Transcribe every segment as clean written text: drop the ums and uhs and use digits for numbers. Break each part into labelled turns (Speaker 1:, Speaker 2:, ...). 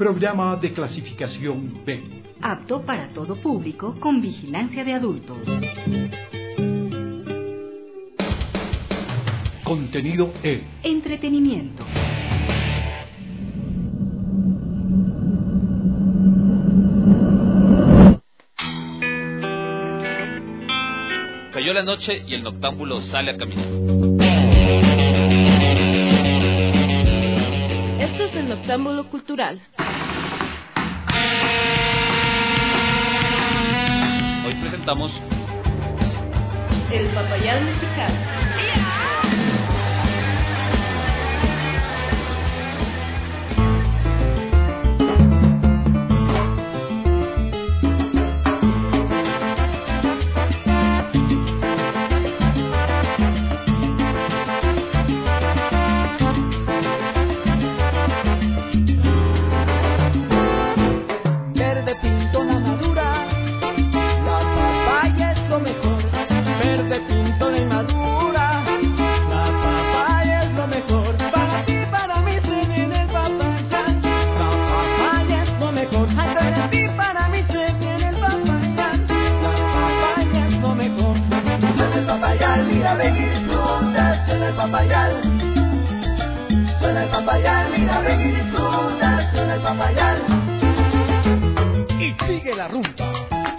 Speaker 1: programa de clasificación B.
Speaker 2: Apto para todo público con vigilancia de adultos.
Speaker 1: Contenido E.
Speaker 2: Entretenimiento.
Speaker 3: Cayó la noche y el noctámbulo sale a caminar.
Speaker 4: Esto es el Noctámbulo Cultural.
Speaker 3: Hoy presentamos
Speaker 4: El Papayal Musical.
Speaker 5: Suena el papayal, mira, ven y disfruta, suena el papayal.
Speaker 1: Y sigue la rumba.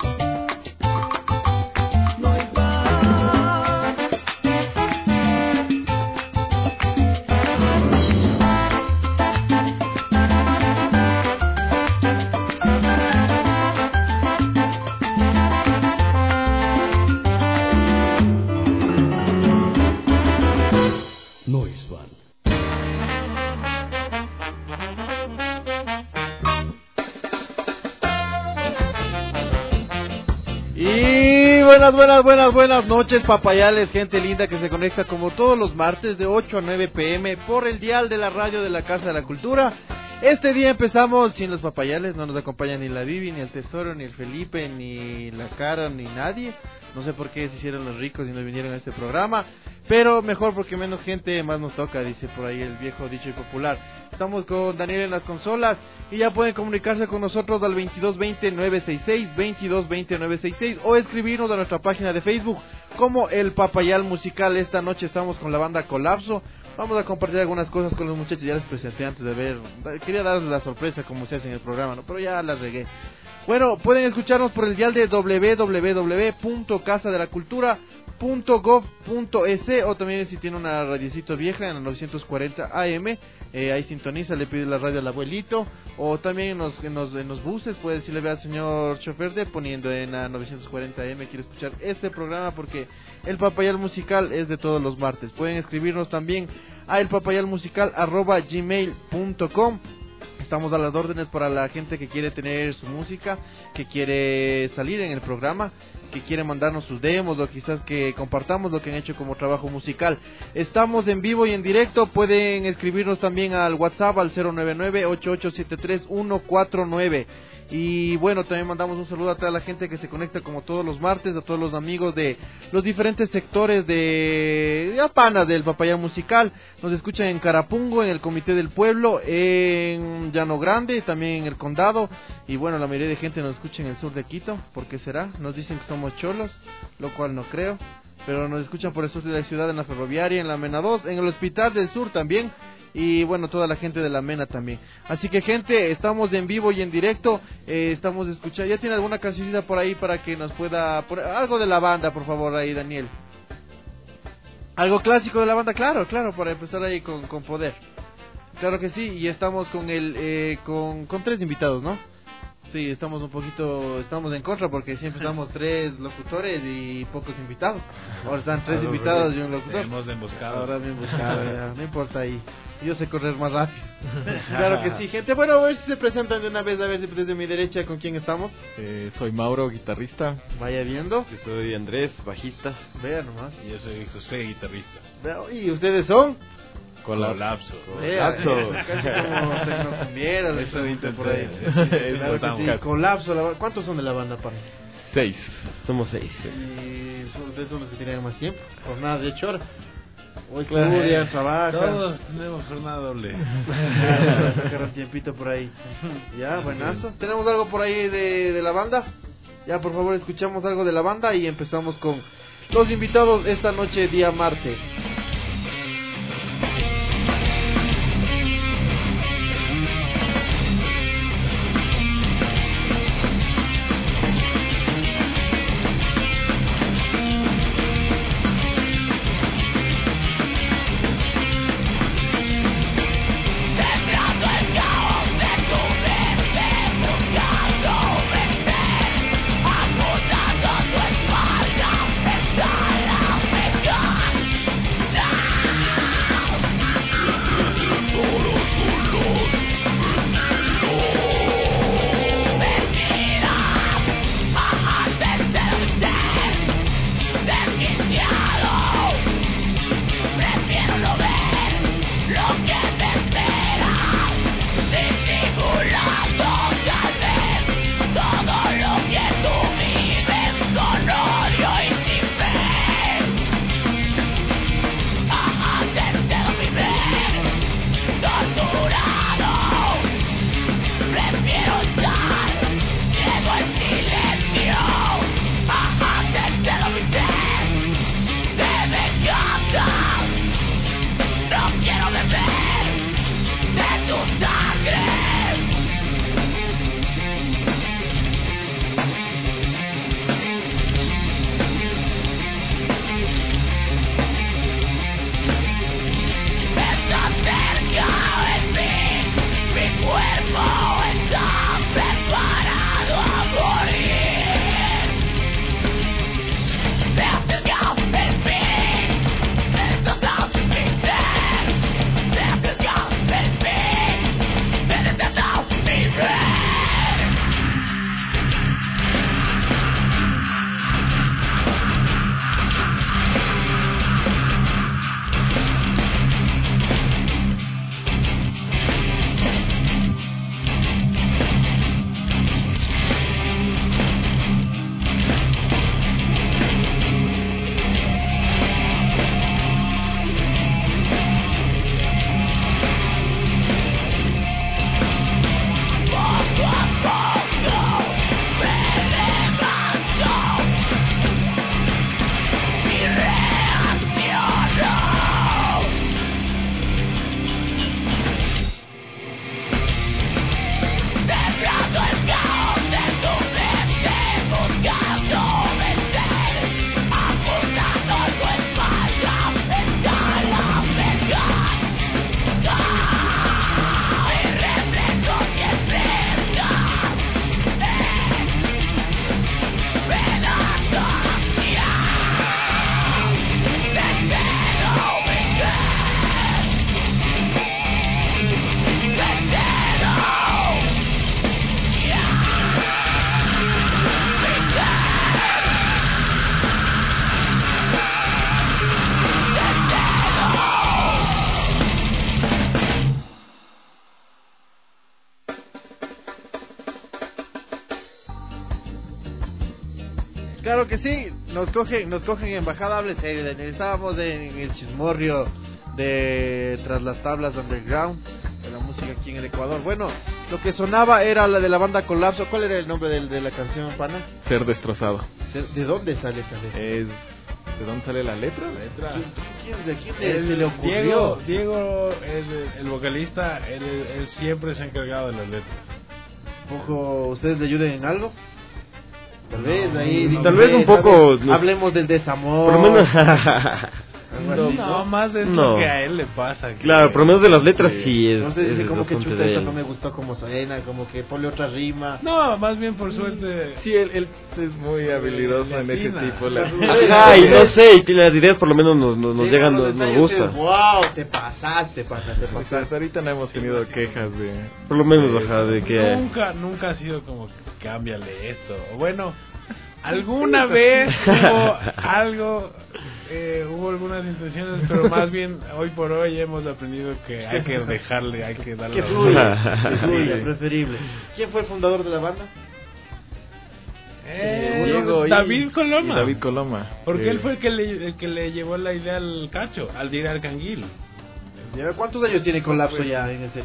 Speaker 6: Buenas noches, papayales, gente linda que se conecta como todos los martes de 8 a 9 pm por el dial de la radio de la Casa de la Cultura. Este día empezamos sin los papayales, no nos acompaña ni la Vivi, ni el Tesoro, ni el Felipe, ni la Cara, ni nadie. No sé por qué se hicieron los ricos y no vinieron a este programa, pero mejor porque menos gente más nos toca, dice por ahí el viejo dicho y popular. Estamos con Daniel en las consolas y ya pueden comunicarse con nosotros al 2220-966, 2220-966 o escribirnos a nuestra página de Facebook como El Papayal Musical. Esta noche estamos con la banda Colapso. Vamos a compartir algunas cosas con los muchachos, ya les presenté antes de ver. Quería darles la sorpresa como se hace en el programa, ¿no? Pero ya la regué. Bueno, pueden escucharnos por el dial de www.casadelacultura.gov.es o también si tiene una radiecito vieja en el 940 AM, ahí sintoniza, le pide la radio al abuelito, o también en los buses puede decirle, vea señor chofer de poniendo en la 940 AM, quiero escuchar este programa porque el Papayal Musical es de todos los martes. Pueden escribirnos también a elpapayalmusical@gmail.com. Estamos a las órdenes para la gente que quiere tener su música, que quiere salir en el programa, que quiere mandarnos sus demos o quizás que compartamos lo que han hecho como trabajo musical. Estamos en vivo y en directo, pueden escribirnos también al WhatsApp al 099-8873-149. Y bueno, también mandamos un saludo a toda la gente que se conecta como todos los martes, a todos los amigos de los diferentes sectores de panas del Papayal Musical. Nos escuchan en Carapungo, en el Comité del Pueblo, en Llano Grande, también en el Condado. Y bueno, la mayoría de gente nos escucha en el sur de Quito. ¿Por qué será? Nos dicen que somos cholos, lo cual no creo. Pero nos escuchan por el sur de la ciudad, en la ferroviaria, en la Mena 2, en el Hospital del Sur también. Y bueno, toda la gente de la Mena también. Así que gente, estamos en vivo y en directo, estamos escuchando. ¿Ya tiene alguna cancioncita por ahí para que nos pueda poner algo de la banda, por favor, ahí Daniel? Algo clásico de la banda, claro, para empezar ahí con poder. Claro que sí, y estamos con con 3 invitados, ¿no? Sí, estamos en contra porque siempre estamos 3 locutores y pocos invitados. Ahora están 3 invitados y un locutor.
Speaker 7: Hemos emboscado.
Speaker 6: Ahora me emboscado, ya, no importa ahí. Yo sé correr más rápido. Claro que sí, gente. Bueno, a ver si se presentan de una vez, a ver desde mi derecha con quién estamos.
Speaker 8: Soy Mauro, guitarrista.
Speaker 6: Vaya viendo.
Speaker 8: Yo soy Andrés, bajista.
Speaker 6: Vea nomás.
Speaker 7: Y yo soy José, guitarrista.
Speaker 6: ¿Y ustedes son?
Speaker 7: Colapso.
Speaker 6: Casi como tecnocumbiera,
Speaker 7: eso
Speaker 6: por ahí. Claro que sí. Colapso. ¿Cuántos son de la banda, pana?
Speaker 8: 6. Somos 6.
Speaker 6: Y ustedes son los que tienen más tiempo. Jornada de 8 horas. O estudian, trabajan.
Speaker 7: Todos tenemos jornada doble.
Speaker 6: Sacar un tiempito por ahí. Ya, buenazo. ¿Tenemos algo por ahí de la banda? Ya, por favor, escuchamos algo de la banda y empezamos con los invitados esta noche, día martes. Claro que sí, nos cogen en bajada, hable serio. Estábamos en el chismorrio de Tras las Tablas Underground, de la música aquí en el Ecuador. Bueno, lo que sonaba era la de la banda Colapso. ¿Cuál era el nombre de la canción, pana?
Speaker 8: Ser destrozado.
Speaker 6: ¿De dónde sale esa letra?
Speaker 8: ¿De dónde sale la letra?
Speaker 6: ¿De quién se le ocurrió?
Speaker 7: Diego, el vocalista, él siempre se ha encargado de las letras.
Speaker 6: ¿Poco ustedes le ayuden en algo? Tal vez ahí.
Speaker 8: Tal vez un poco.
Speaker 6: Hablemos del desamor.
Speaker 8: Por lo menos.
Speaker 7: No, más es lo que a él le pasa.
Speaker 8: Claro, por lo menos de las letras sí es.
Speaker 6: No sé, dice
Speaker 8: es
Speaker 6: como que
Speaker 8: bastante
Speaker 6: chuta,
Speaker 8: de
Speaker 6: esto
Speaker 8: él.
Speaker 6: no me gustó como suena, como que ponle otra rima.
Speaker 7: No, más bien por suerte.
Speaker 8: Sí, él es muy habilidoso en ese tipo.
Speaker 6: Ay,
Speaker 8: no sé, y las ideas por lo menos nos
Speaker 6: Sí,
Speaker 8: llegan,
Speaker 6: los
Speaker 8: nos
Speaker 6: ensayos
Speaker 8: gusta.
Speaker 6: que, wow, te pasaste, pana, te pasaste.
Speaker 8: Hasta ahorita no hemos tenido quejas de. Por lo menos, de que.
Speaker 7: Nunca ha sido como cámbiale esto. O bueno, alguna vez hubo algo, hubo algunas intenciones, pero más bien hoy por hoy hemos aprendido que hay que dejarle, hay que darle
Speaker 6: Que fluya, preferible. ¿Quién fue el fundador de la banda?
Speaker 8: Diego y
Speaker 7: David Coloma.
Speaker 8: y David Coloma.
Speaker 7: Porque él fue el que le llevó la idea al Cacho, al de ir al Canguil.
Speaker 6: ¿Ya? ¿Cuántos años tiene Colapso ya en ese?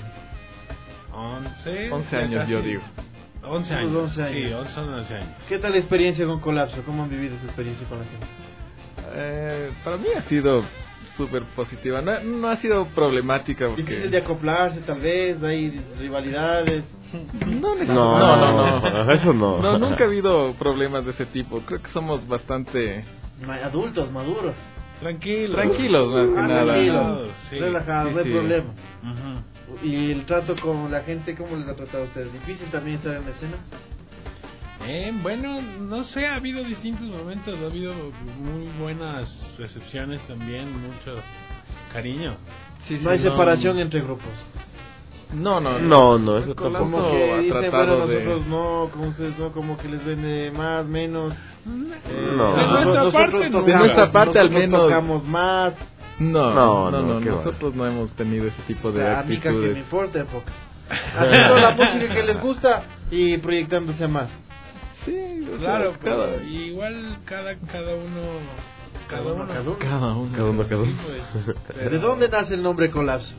Speaker 8: 11 años,
Speaker 7: casi.
Speaker 8: yo digo.
Speaker 7: 11
Speaker 6: Unos
Speaker 7: años.
Speaker 6: 11 años.
Speaker 7: Sí, 11 años.
Speaker 6: ¿Qué tal la experiencia con Colapso? ¿Cómo han vivido esa experiencia con la gente?
Speaker 8: Para mí ha sido súper positiva. No ha sido problemática. Porque...
Speaker 6: Difícil de acoplarse, tal vez, hay rivalidades.
Speaker 8: No,
Speaker 9: eso no.
Speaker 8: No, nunca ha habido problemas de ese tipo. Creo que somos bastante
Speaker 6: Adultos, maduros.
Speaker 8: tranquilos más que nada.
Speaker 6: Tranquilos,
Speaker 7: Sí.
Speaker 6: relajados,
Speaker 8: Sí,
Speaker 6: no hay
Speaker 8: sí.
Speaker 6: problema.
Speaker 7: Ujú.
Speaker 6: ¿Y el trato con la gente, cómo les ha tratado a ustedes? ¿Difícil también estar en la escena?
Speaker 7: Bueno, no sé, ha habido distintos momentos, ha habido muy buenas recepciones también, mucho cariño.
Speaker 8: Sí,
Speaker 6: No hay separación entre grupos.
Speaker 8: No,
Speaker 9: eso
Speaker 8: Colapso
Speaker 9: tampoco.
Speaker 6: Como que
Speaker 8: ha
Speaker 6: dicen,
Speaker 8: tratado
Speaker 6: bueno,
Speaker 8: de...
Speaker 6: nosotros no, como ustedes no, como que les vende más, menos.
Speaker 9: No.
Speaker 7: De nuestra parte, no.
Speaker 8: De nuestra parte, al
Speaker 6: nosotros
Speaker 8: menos.
Speaker 6: tocamos más.
Speaker 8: No,
Speaker 9: qué va.
Speaker 8: nosotros no hemos tenido ese tipo de
Speaker 6: A mí que me
Speaker 8: actitudes.
Speaker 6: importa, época. Haciendo la música que les gusta y proyectándose a más.
Speaker 8: Sí, o sea,
Speaker 7: Claro,
Speaker 8: cada,
Speaker 7: pero igual cada uno.
Speaker 8: cada uno.
Speaker 7: Sí, pues, pero-
Speaker 6: ¿De dónde nace el nombre Colapso?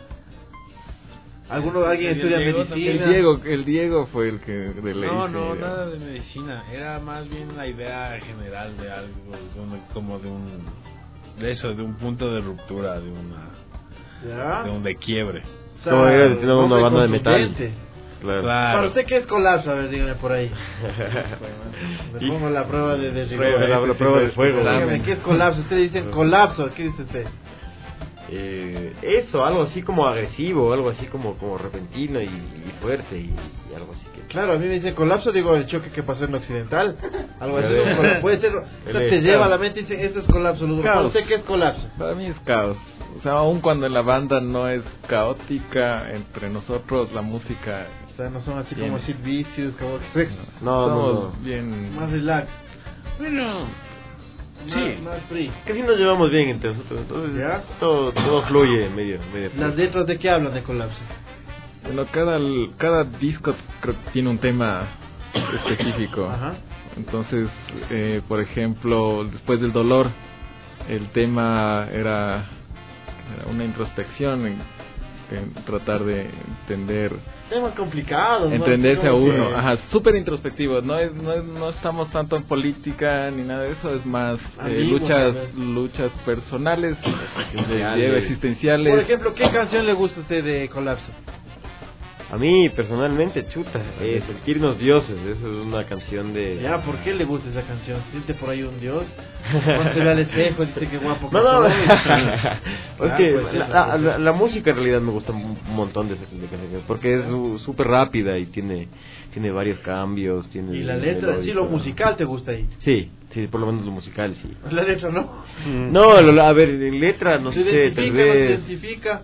Speaker 6: ¿Alguien
Speaker 7: Sí,
Speaker 6: estudia
Speaker 7: el Diego
Speaker 6: medicina?
Speaker 8: El Diego fue el que de ley.
Speaker 7: No, nada de medicina. Era más bien la idea general de algo, como de un punto de ruptura, de
Speaker 6: ¿Ya?
Speaker 7: de quiebre.
Speaker 6: O sea,
Speaker 9: Como era de tener una
Speaker 6: nombre
Speaker 9: banda de metal.
Speaker 6: contundente.
Speaker 9: Claro.
Speaker 6: Para
Speaker 7: Claro.
Speaker 6: usted, ¿qué es Colapso? A ver, dígame por ahí. Me pongo la prueba de rigor.
Speaker 9: La prueba de fuego.
Speaker 6: Dígame, ¿qué es Colapso? Ustedes dicen colapso. ¿Qué dice usted?
Speaker 9: Eso, algo así como agresivo, algo así como repentino y fuerte y algo así que...
Speaker 6: Claro, a mí me dicen colapso, digo el choque que pasó en lo occidental. Algo así.
Speaker 9: Ya
Speaker 6: como
Speaker 9: ves.
Speaker 6: puede ser, te lleva a la mente y dice, esto es colapso. Para
Speaker 8: Caos.
Speaker 6: usted, ¿qué es colapso?
Speaker 8: Para mí es caos. O sea, aun cuando en la banda no es caótica, entre nosotros la música...
Speaker 6: O sea, no son así
Speaker 8: Bien.
Speaker 6: como Sid Vicious, como que
Speaker 8: Estamos bien...
Speaker 6: más relax.
Speaker 7: Bueno, sí.
Speaker 6: Más free.
Speaker 9: Casi nos llevamos bien entre nosotros, entonces
Speaker 6: ¿Ya?
Speaker 9: todo fluye medio
Speaker 6: ¿Las letras de qué hablan de colapso?
Speaker 8: Bueno, cada disco creo que tiene un tema específico.
Speaker 6: Ajá.
Speaker 8: Entonces, por ejemplo, después del dolor, el tema era una introspección en tratar de
Speaker 6: Temas complicados, ¿no?
Speaker 8: entenderse a
Speaker 6: Como
Speaker 8: uno.
Speaker 6: que-
Speaker 8: Ajá, súper introspectivo. No estamos tanto en política ni nada de eso, es más
Speaker 6: Ambiguo, tal vez.
Speaker 8: luchas personales,
Speaker 9: Existenciales.
Speaker 8: existenciales.
Speaker 6: Por ejemplo, ¿qué canción le gusta a usted de colapso?
Speaker 9: A mí personalmente, chuta, Sentirnos Dioses, eso es una canción de...
Speaker 6: Ya, ¿por qué le gusta esa canción? ¿Se siente por ahí un dios? Cuando se ve al espejo dice que guapo que
Speaker 9: No,
Speaker 6: soy.
Speaker 9: es que
Speaker 6: pues sí,
Speaker 9: la música en realidad me gusta un montón de esa canción, porque es súper rápida y tiene varios cambios, tiene...
Speaker 6: Y la letra, sí, lo musical te gusta ahí.
Speaker 9: Sí, por lo menos lo musical, sí.
Speaker 6: La letra no.
Speaker 9: No, a ver, en letra, no
Speaker 6: ¿Se
Speaker 9: sé, tal
Speaker 6: identifica, no se
Speaker 9: vez...
Speaker 6: identifica?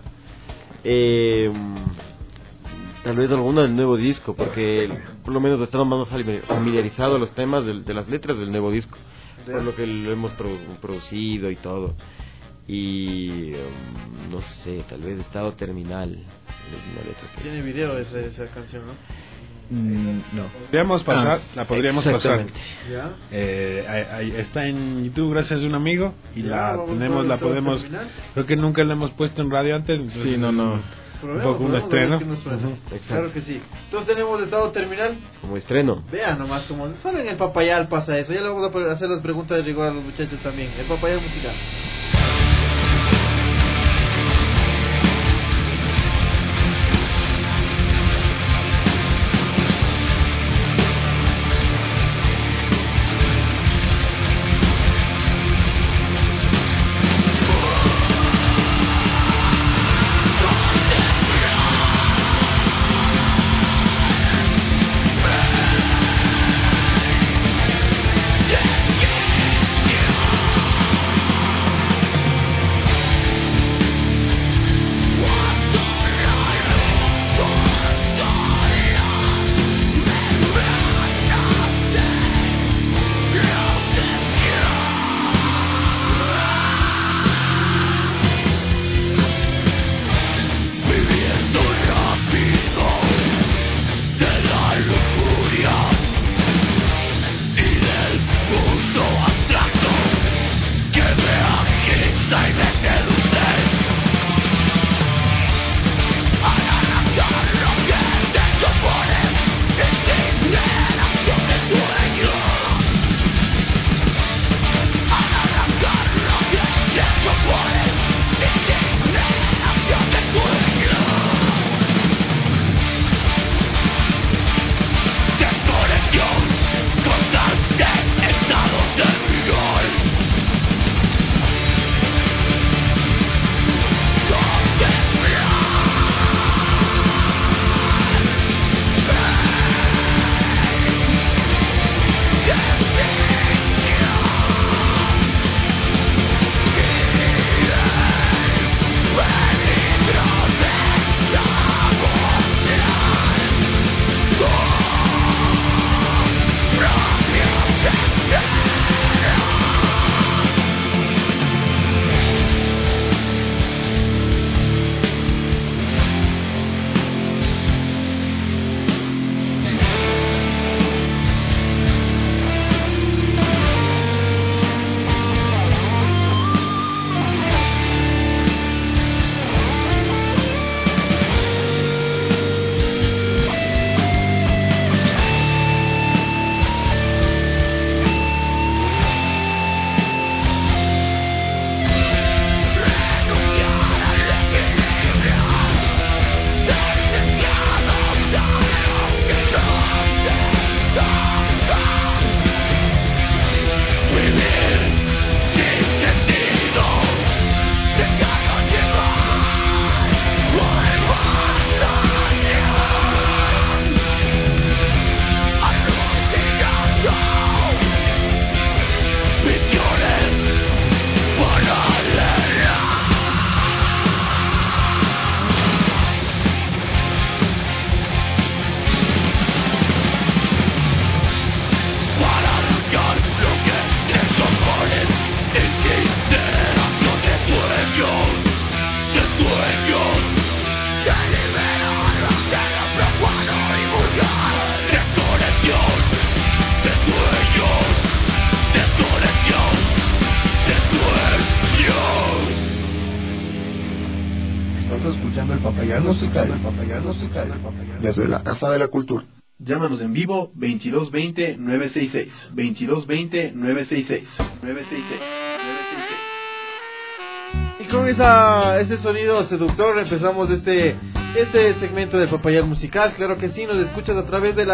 Speaker 9: Tal vez alguna del nuevo disco, porque por lo menos estamos más familiarizados los temas de las letras del nuevo disco, por lo que lo hemos producido y todo. Y no sé, tal vez Estado Terminal es una letra que...
Speaker 6: Tiene video esa canción, ¿no?
Speaker 8: No.
Speaker 7: Podríamos pasar, la podríamos pasar.
Speaker 9: Exactamente.
Speaker 6: ¿Ya?
Speaker 7: Ahí está en YouTube gracias a un amigo y
Speaker 6: Ya, vamos a
Speaker 7: la
Speaker 6: Estado
Speaker 7: podemos,
Speaker 6: Terminal.
Speaker 7: creo que nunca la hemos puesto en radio antes. Entonces
Speaker 8: Sí, no.
Speaker 7: Un poco un estreno.
Speaker 9: Exacto.
Speaker 6: Claro que sí. Entonces tenemos Estado Terminal.
Speaker 9: Como estreno.
Speaker 6: Vean nomás como solo en el Papayal pasa eso. Ya le vamos a hacer las preguntas de rigor a los muchachos también. El Papayal musical.
Speaker 10: desde la Casa de la Cultura.
Speaker 1: Llámanos en vivo 2220-966. 2220-966.
Speaker 6: Y con ese sonido seductor empezamos este segmento del Papayal Musical. Claro que sí, nos escuchas a través de la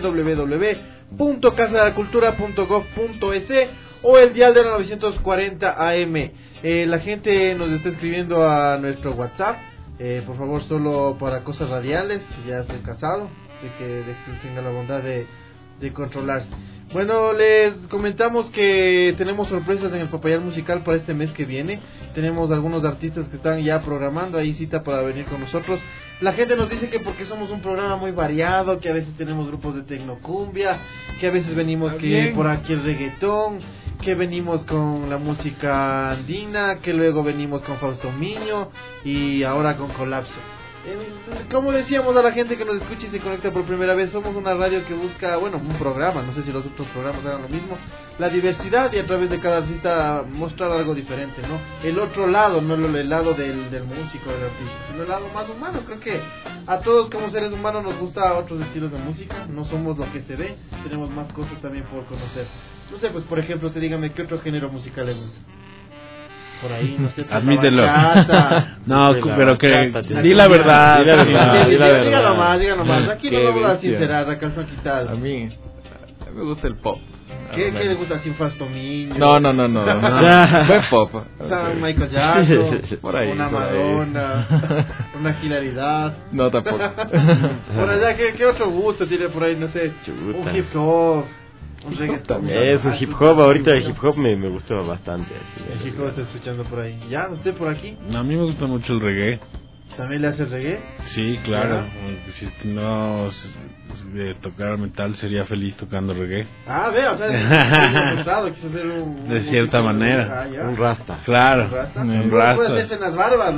Speaker 6: www.casadelacultura.gov.es o el dial de la 940 AM. La gente nos está escribiendo a nuestro WhatsApp. Por favor, solo para cosas radiales. Ya estoy casado, así que tenga la bondad de controlarse. Bueno, les comentamos que tenemos sorpresas en el Papayal Musical para este mes que viene. Tenemos algunos artistas que están ya programando ahí cita para venir con nosotros. La gente nos dice que porque somos un programa muy variado, que a veces tenemos grupos de tecnocumbia, que a veces venimos que por aquí el reggaetón, que venimos con la música andina, que luego venimos con Fausto Miño y ahora con Colapso. Como decíamos a la gente que nos escucha y se conecta por primera vez, somos una radio que busca, bueno, un programa, no sé si los otros programas hagan lo mismo, la diversidad y a través de cada artista mostrar algo diferente, ¿no? El otro lado, no el lado del músico, del artista, sino el lado más humano. Creo que a todos como seres humanos nos gusta otros estilos de música, no somos lo que se ve, tenemos más cosas también por conocer. No sé, pues por ejemplo, usted dígame, ¿qué otro género musical le gusta? Por ahí, no sé,
Speaker 7: admítelo. No, pero que
Speaker 9: di la verdad.
Speaker 6: Dígalo más. Aquí no vamos a sincerar, a calzón quitado.
Speaker 8: A mí me gusta el pop.
Speaker 6: ¿Qué le gusta sin Fausto Miño?
Speaker 8: No. Buen pop.
Speaker 6: O sea, Michael Jackson,
Speaker 8: por ahí,
Speaker 6: una
Speaker 8: por
Speaker 6: Madonna,
Speaker 8: ahí.
Speaker 6: una hilaridad.
Speaker 8: No, tampoco.
Speaker 6: Por allá, ¿qué otro gusto tiene por ahí? No sé, un hip hop. Un reggaetón.
Speaker 9: Eso, hip hop, ahorita el hip hop me gustó bastante. Así,
Speaker 6: el hip hop está escuchando por ahí. ¿Ya? ¿Usted por aquí?
Speaker 7: A mí me gusta mucho el reggae.
Speaker 6: ¿También le hace el reggae?
Speaker 7: Sí, claro. Si no tocara metal, sería feliz tocando reggae.
Speaker 6: Vea, o sea, quiso hacer un
Speaker 7: de cierta manera.
Speaker 9: Un rasta.
Speaker 7: Claro.
Speaker 6: Un rasta. Puede hacerse en las barbas.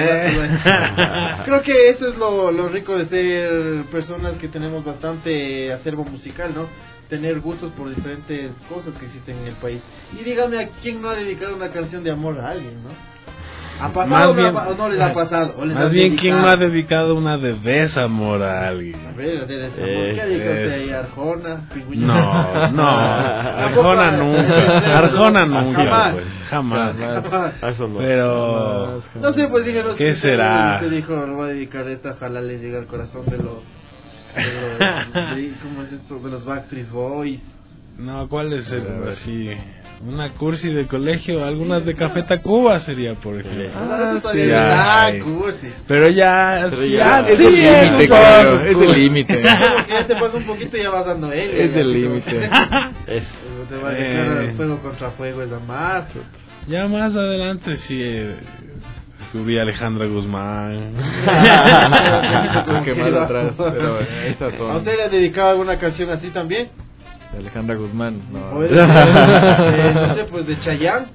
Speaker 6: Creo que eso es lo rico de ser personas que tenemos bastante acervo musical, ¿no? Tener gustos por diferentes cosas que existen en el país. Y dígame, ¿a quién no ha dedicado una canción de amor a alguien, no? ¿Ha pasado o no les ha pasado?
Speaker 7: Más bien, ¿quién no ha dedicado una de desamor a alguien?
Speaker 6: A ver, de desamor, ¿qué ha dedicado usted ahí? ¿Arjona?
Speaker 7: No. Arjona nunca. Arjona nunca, jamás. Pero...
Speaker 6: No sé, pues díganos.
Speaker 7: ¿Qué será?
Speaker 6: Usted dijo, lo va a dedicar esta, ojalá le llegue al corazón de los... ¿Cómo es esto? De los Backstreet Boys.
Speaker 7: No, ¿cuál es el así? Una cursi de colegio, algunas de Café Tacuba sería, por ejemplo.
Speaker 6: Cursi.
Speaker 7: Pero ya
Speaker 8: es el límite, claro, es el límite.
Speaker 6: Porque ya te pasa un poquito y ya vas dando él.
Speaker 8: Es el límite.
Speaker 6: Te va a declarar fuego contra fuego, es amar.
Speaker 7: Ya más adelante sí. Descubrí a Alejandra Guzmán.
Speaker 8: Que más atrás, pero estas son...
Speaker 6: ¿A usted le ha dedicado alguna canción así también?
Speaker 8: De Alejandra Guzmán, no.
Speaker 6: No sé, pues de Chayanne.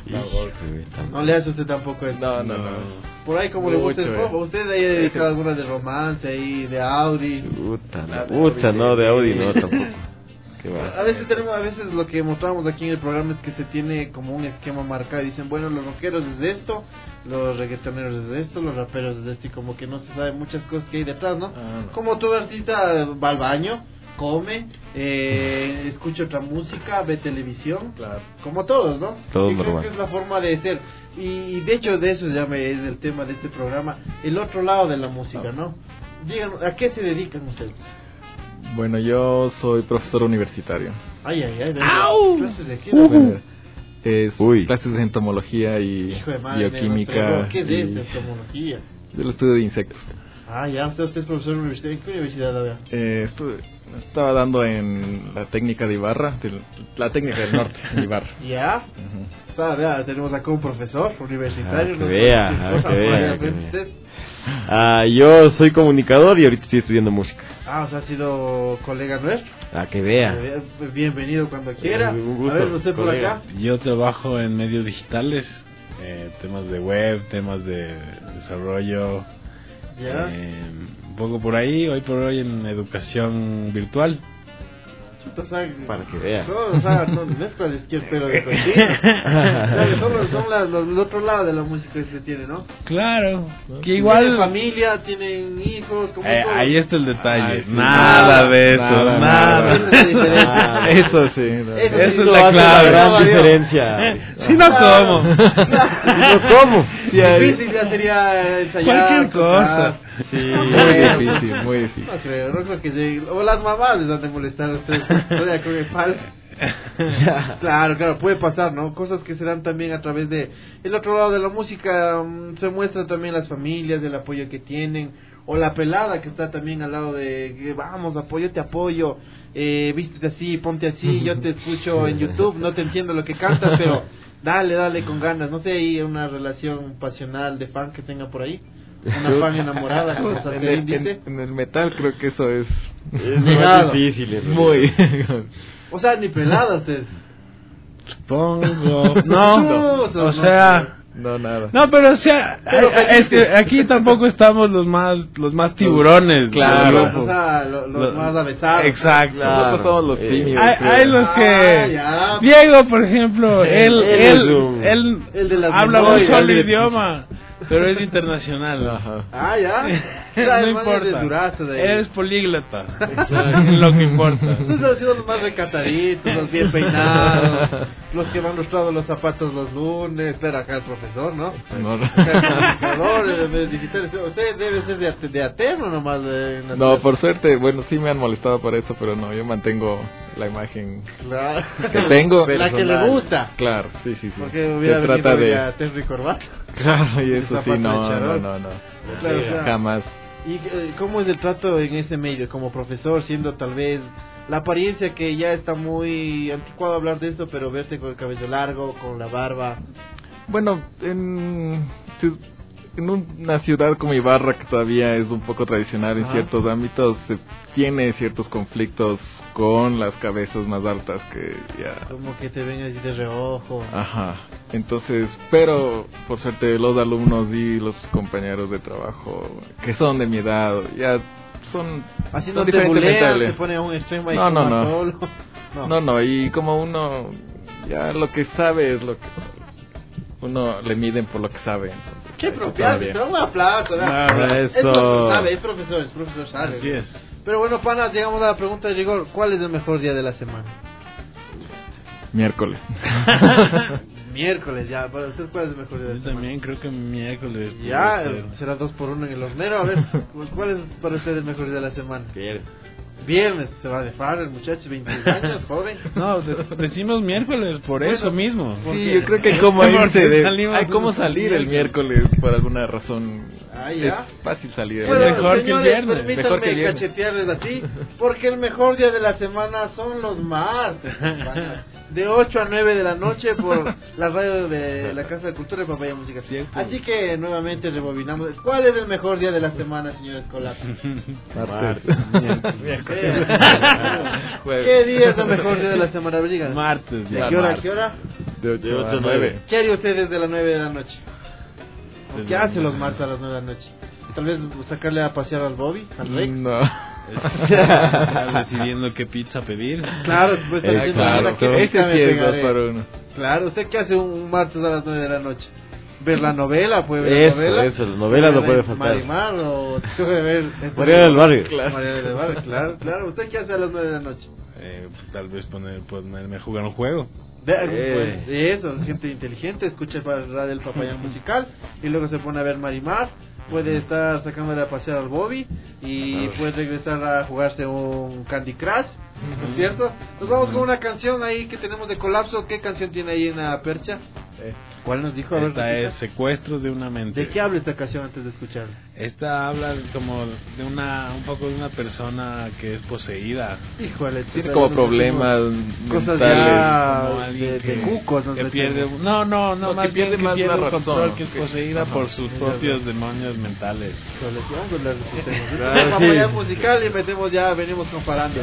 Speaker 6: No le hace usted tampoco eso.
Speaker 8: No.
Speaker 6: Por ahí como le gusta el pop, ¿usted haya dedicado alguna de romance ahí, de Audi?
Speaker 9: No, de Audi no tampoco.
Speaker 6: A veces lo que mostramos aquí en el programa es que se tiene como un esquema marcado y dicen, bueno, los rockeros es de esto, los reggaetoneros es de esto, los raperos es de esto, y como que no se sabe muchas cosas que hay detrás, ¿no? Como todo artista va al baño, come, escucha otra música, ve televisión,
Speaker 8: claro,
Speaker 6: como todos, ¿no?
Speaker 9: Todo
Speaker 6: normal. Creo que es la forma de ser. Y de hecho de eso ya es el tema de este programa, el otro lado de la música, ¿no? Díganos, ¿a qué se dedican ustedes?
Speaker 8: Bueno, yo soy profesor universitario.
Speaker 6: Ay. ¿Clases de qué?
Speaker 8: Clases de entomología y bioquímica.
Speaker 6: ¿Qué es de entomología?
Speaker 8: Del estudio de insectos.
Speaker 6: Usted es profesor universitario. ¿En qué universidad había?
Speaker 8: Estaba dando en la técnica de Ibarra, la técnica del norte, en Ibarra.
Speaker 6: ¿Ya? O sea, tenemos acá un profesor universitario.
Speaker 9: Yo soy comunicador y ahorita estoy estudiando música.
Speaker 6: O sea, ha sido colega nuestro.
Speaker 9: Que vea.
Speaker 6: Bienvenido cuando quiera.
Speaker 9: Un gusto,
Speaker 6: a ver, usted
Speaker 9: colega.
Speaker 6: por acá.
Speaker 7: Yo trabajo en medios digitales, temas de web, temas de desarrollo.
Speaker 6: ¿Ya?
Speaker 7: Un poco por ahí, hoy por hoy en educación virtual.
Speaker 6: Chuta, o sea,
Speaker 9: Para que vea.
Speaker 6: no, o sea, no es cualquier pelo de cochino. Claro, son los otro lado de la música que se tiene, ¿no?
Speaker 7: Claro, que
Speaker 6: Tienen
Speaker 7: igual...
Speaker 6: familia, tienen hijos, como todo.
Speaker 7: ahí está el detalle.
Speaker 8: Ay, sí.
Speaker 7: Nada de eso, nada.
Speaker 6: Esa es la diferencia.
Speaker 8: Eso sí. No.
Speaker 6: Eso
Speaker 7: es
Speaker 6: sí,
Speaker 7: la
Speaker 9: hace
Speaker 7: clave.
Speaker 9: gran
Speaker 6: No,
Speaker 9: diferencia.
Speaker 7: Si no, ¿cómo?
Speaker 9: No, ¿cómo?
Speaker 6: Difícil ya sería ensayar.
Speaker 7: Cualquier
Speaker 6: tocar.
Speaker 7: cosa.
Speaker 9: Sí.
Speaker 8: Muy difícil.
Speaker 6: No creo que llegue. O las mamás les han de molestar a ustedes. Todavía con el palo. Claro, puede pasar, ¿no? Cosas que se dan también a través de el otro lado de la música. Se muestran también las familias, el apoyo que tienen, o la pelada que está también al lado de que vamos, apoyo, te apoyo, vístete así, ponte así, yo te escucho en YouTube, no te entiendo lo que cantas, pero dale con ganas. No sé, hay una relación pasional de fan que tenga por ahí, una fan enamorada, como Sarterín dice.
Speaker 8: En el metal creo que eso es
Speaker 9: Es
Speaker 6: Negado.
Speaker 9: más difícil. en
Speaker 8: muy...
Speaker 6: O sea, ni pelada usted.
Speaker 7: Supongo. No, o sea...
Speaker 8: No, nada.
Speaker 7: No, pero o sea, es que aquí tampoco estamos los más tiburones.
Speaker 8: Claro.
Speaker 6: O sea, los más avesados.
Speaker 7: Exacto.
Speaker 8: Nosotros somos los tímidos.
Speaker 7: Hay los que...
Speaker 6: ya.
Speaker 7: Diego, por ejemplo, él
Speaker 6: El de las
Speaker 7: habla un
Speaker 6: memorias.
Speaker 7: solo idioma, pero es internacional.
Speaker 8: Ajá.
Speaker 6: Ya.
Speaker 7: No
Speaker 6: Es de
Speaker 7: importa.
Speaker 6: Durazo de ahí.
Speaker 7: Eres políglota. Es lo que importa.
Speaker 6: Ustedes han sido los más recataditos, los bien peinados, los que van lustrados los zapatos los lunes. Espera, acá el profesor, ¿no? Comunicadores, digitales. Usted debe ser de aterno nomás.
Speaker 8: No, por suerte, bueno, sí me han molestado por eso, pero no, yo mantengo la imagen
Speaker 6: Claro.
Speaker 8: que tengo.
Speaker 6: La que le gusta.
Speaker 8: Claro, sí.
Speaker 6: Porque hubiera
Speaker 8: Se trata
Speaker 6: venido
Speaker 8: de...
Speaker 6: ya Terry Corbata.
Speaker 8: Claro, y eso
Speaker 6: zapato
Speaker 8: sí, no.
Speaker 6: de charol. Claro, o sea,
Speaker 8: Jamás.
Speaker 6: ¿Y cómo es el trato en ese medio como profesor, siendo tal vez la apariencia que ya está muy anticuado hablar de esto, pero verte con el cabello largo, con la barba?
Speaker 8: Bueno, en una ciudad como Ibarra, que todavía es un poco tradicional en ciertos ámbitos, se tiene ciertos conflictos con las cabezas más altas que ya...
Speaker 6: Como que te ven así de reojo.
Speaker 8: Ajá, entonces, pero por suerte los alumnos y los compañeros de trabajo que son de mi edad ya son...
Speaker 6: Así
Speaker 8: son
Speaker 6: no te
Speaker 8: diferentemente
Speaker 6: bulean,
Speaker 8: hables.
Speaker 6: te ponen a un extremo ahí
Speaker 8: No,
Speaker 6: como
Speaker 8: no.
Speaker 6: solo.
Speaker 8: No, y como uno ya lo que sabe es lo que... Uno le miden por lo que sabe. Entonces,
Speaker 6: Qué propiedad, un aplauso. Es profesor, sabe.
Speaker 7: Así es.
Speaker 6: Pero bueno, panas, llegamos a la pregunta de rigor. ¿Cuál es el mejor día de la semana?
Speaker 8: Miércoles.
Speaker 6: Miércoles, ya. Para usted, ¿cuál es el mejor día de la
Speaker 7: Yo
Speaker 6: semana?
Speaker 7: también creo que miércoles.
Speaker 6: Ya,
Speaker 7: puede ser.
Speaker 6: será 2-1 en el hornero. A ver, ¿cuál es para usted el mejor día de la semana? Viernes, se va de farra el muchacho, 26 años, joven.
Speaker 7: No, decimos miércoles por eso mismo.
Speaker 8: Sí, yo creo que como
Speaker 7: Porque
Speaker 8: hay como salir el miércoles por alguna razón.
Speaker 6: Ya.
Speaker 8: Es fácil salir.
Speaker 6: Bueno,
Speaker 7: mejor que el
Speaker 6: señores,
Speaker 7: viernes.
Speaker 6: permítanme
Speaker 8: Mejor que el viernes.
Speaker 6: cachetearles así, porque el mejor día de la semana son los martes, panas. De 8 a 9 de la noche por la radio de la Casa de Cultura de Papaya Música. Así que nuevamente rebobinamos. ¿Cuál es el mejor día de la semana, señores Colapso? ¿Qué día es el mejor día de la semana? Díganme.
Speaker 7: Martes.
Speaker 6: ¿De qué hora a qué hora?
Speaker 8: De 8 a 9.
Speaker 6: ¿Qué haría usted desde las 9 de la noche? ¿O qué hace los martes a las 9 de la noche? Tal vez sacarle a pasear al Bobby, al Rex.
Speaker 8: No.
Speaker 7: Estás decidiendo qué pizza pedir.
Speaker 6: Claro, pues está diciendo,
Speaker 8: Claro,
Speaker 6: ahora qué pizza me
Speaker 8: ese sí es
Speaker 6: pegaré.
Speaker 8: 2 para 1.
Speaker 6: Claro, ¿usted qué hace un martes a las 9 de la noche? ¿Ver la novela? ¿Puede ver la novela?
Speaker 9: Eso, la novela no puede faltar.
Speaker 6: Marimar o puede ver...
Speaker 9: Mariana del Barrio.
Speaker 6: Mariana del Barrio, claro. ¿Usted qué hace a las 9 de la noche?
Speaker 7: Tal vez ponerme a jugar un juego.
Speaker 6: De eso, gente inteligente, escucha el radio del Papayán Musical y luego se pone a ver Marimar. Puede estar sacándole a pasear al Bobby y puede regresar a jugarse un Candy Crush, ¿no es cierto? Nos vamos con una canción ahí que tenemos de Colapso. ¿Qué canción tiene ahí en la percha? ¿Cuál nos dijo? A ver,
Speaker 7: Esta
Speaker 6: repita.
Speaker 7: es Secuestro de una mente.
Speaker 6: ¿De qué habla esta canción antes de escucharla?
Speaker 7: Esta habla como de un poco de una persona que es poseída.
Speaker 6: Híjole,
Speaker 8: Tiene como problemas
Speaker 6: cosas
Speaker 8: mentales.
Speaker 6: ya
Speaker 7: Como alguien
Speaker 6: de cucos, nos
Speaker 7: que
Speaker 6: metemos.
Speaker 7: pierde, no, más
Speaker 8: que pierde
Speaker 7: bien que
Speaker 8: más
Speaker 7: pierde
Speaker 8: la
Speaker 7: el control,
Speaker 8: razón,
Speaker 7: que es
Speaker 8: que-
Speaker 7: poseída
Speaker 8: ajá.
Speaker 7: por sus propios demonios mentales.
Speaker 6: Híjole, ¿qué vamos a hablar de ese tema?
Speaker 9: Claro,
Speaker 6: Vamos
Speaker 9: sí.
Speaker 6: ya al musical y metemos ya, venimos comparando.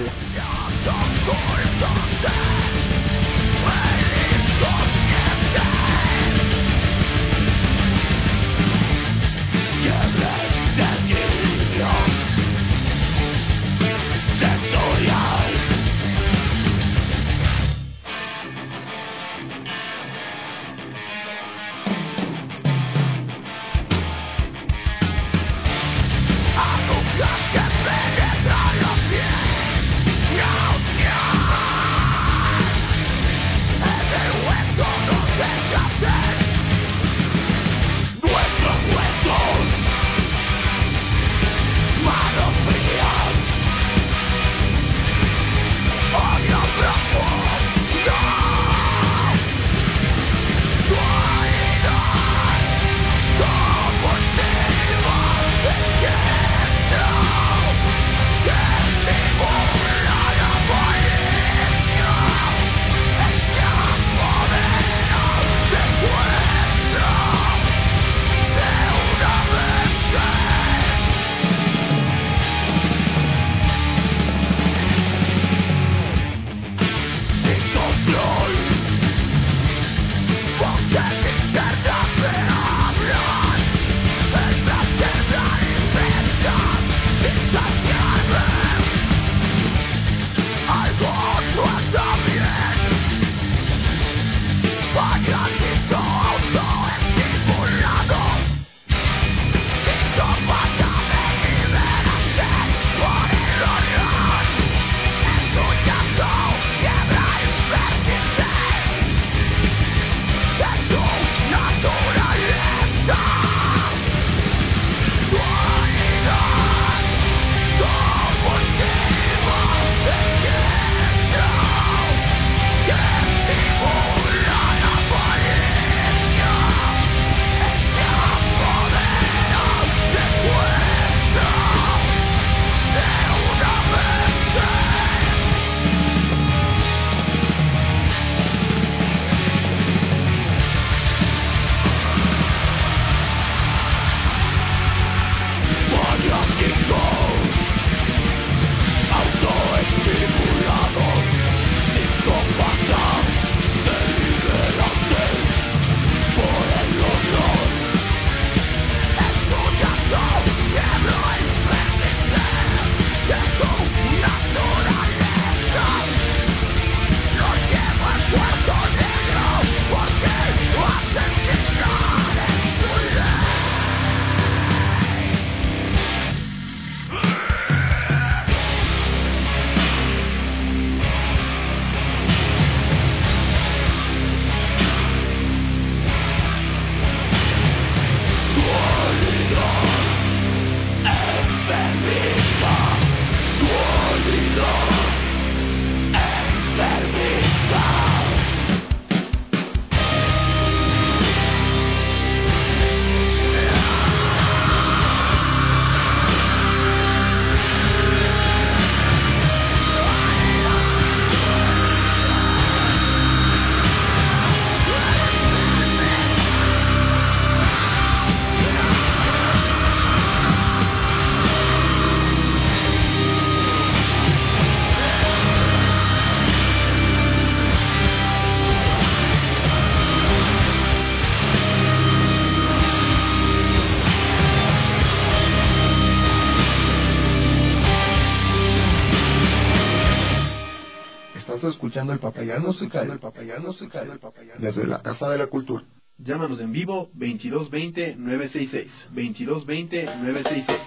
Speaker 10: Estás escuchando el Papayal Musical. Desde la Casa de la Cultura.
Speaker 1: Llámanos en vivo 2220-966. 2220-966.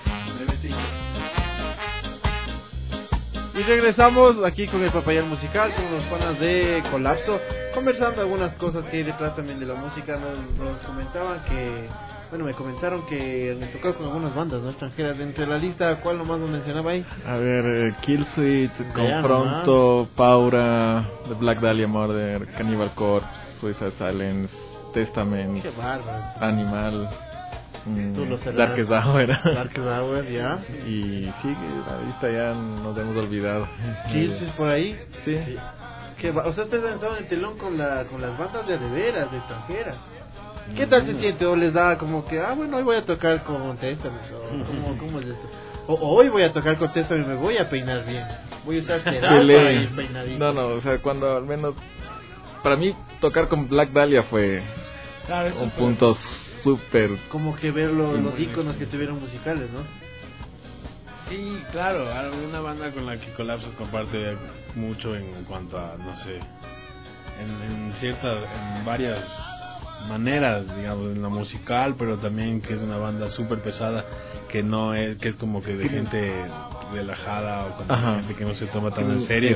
Speaker 6: Y regresamos aquí con el Papayal Musical, con los panas de Colapso, conversando algunas cosas que hay detrás también de la música. Nos comentaban que, bueno, me comentaron que han tocado con algunas bandas, ¿no?, extranjeras. Entre la lista, ¿cuál nomás nos mencionaba ahí?
Speaker 8: A ver, Killswitch, Confronto, Paura, The Black Dahlia Murder, Cannibal Corpse, Suicide Silence, Testament,
Speaker 6: Qué bárbaro.
Speaker 8: Animal,
Speaker 6: Tú lo serás.
Speaker 8: Darkest Hour.
Speaker 6: Darkest Hour, ya.
Speaker 8: Y sí, la lista ya nos hemos olvidado.
Speaker 6: Killswitch por ahí.
Speaker 8: Sí.
Speaker 6: O sea, ustedes han estado en el telón con las bandas de veras, de extranjeras. ¿Qué tal se siente? ¿O les da como que, bueno, hoy voy a tocar con Testament? ¿Cómo es eso? O hoy voy a tocar con Testament y me voy a peinar bien. Voy a usar cerámica y peinadito.
Speaker 8: No, o sea, cuando al menos... Para mí, tocar con Black Dahlia fue un punto súper...
Speaker 6: Como que ver los íconos que tuvieron musicales, ¿no?
Speaker 7: Sí, claro, una banda con la que Colapso comparte mucho en cuanto a, no sé, en varias maneras, digamos, en la musical, pero también que es una banda súper pesada, que no es, que es como que de gente relajada o como de gente que no se toma tan en serio.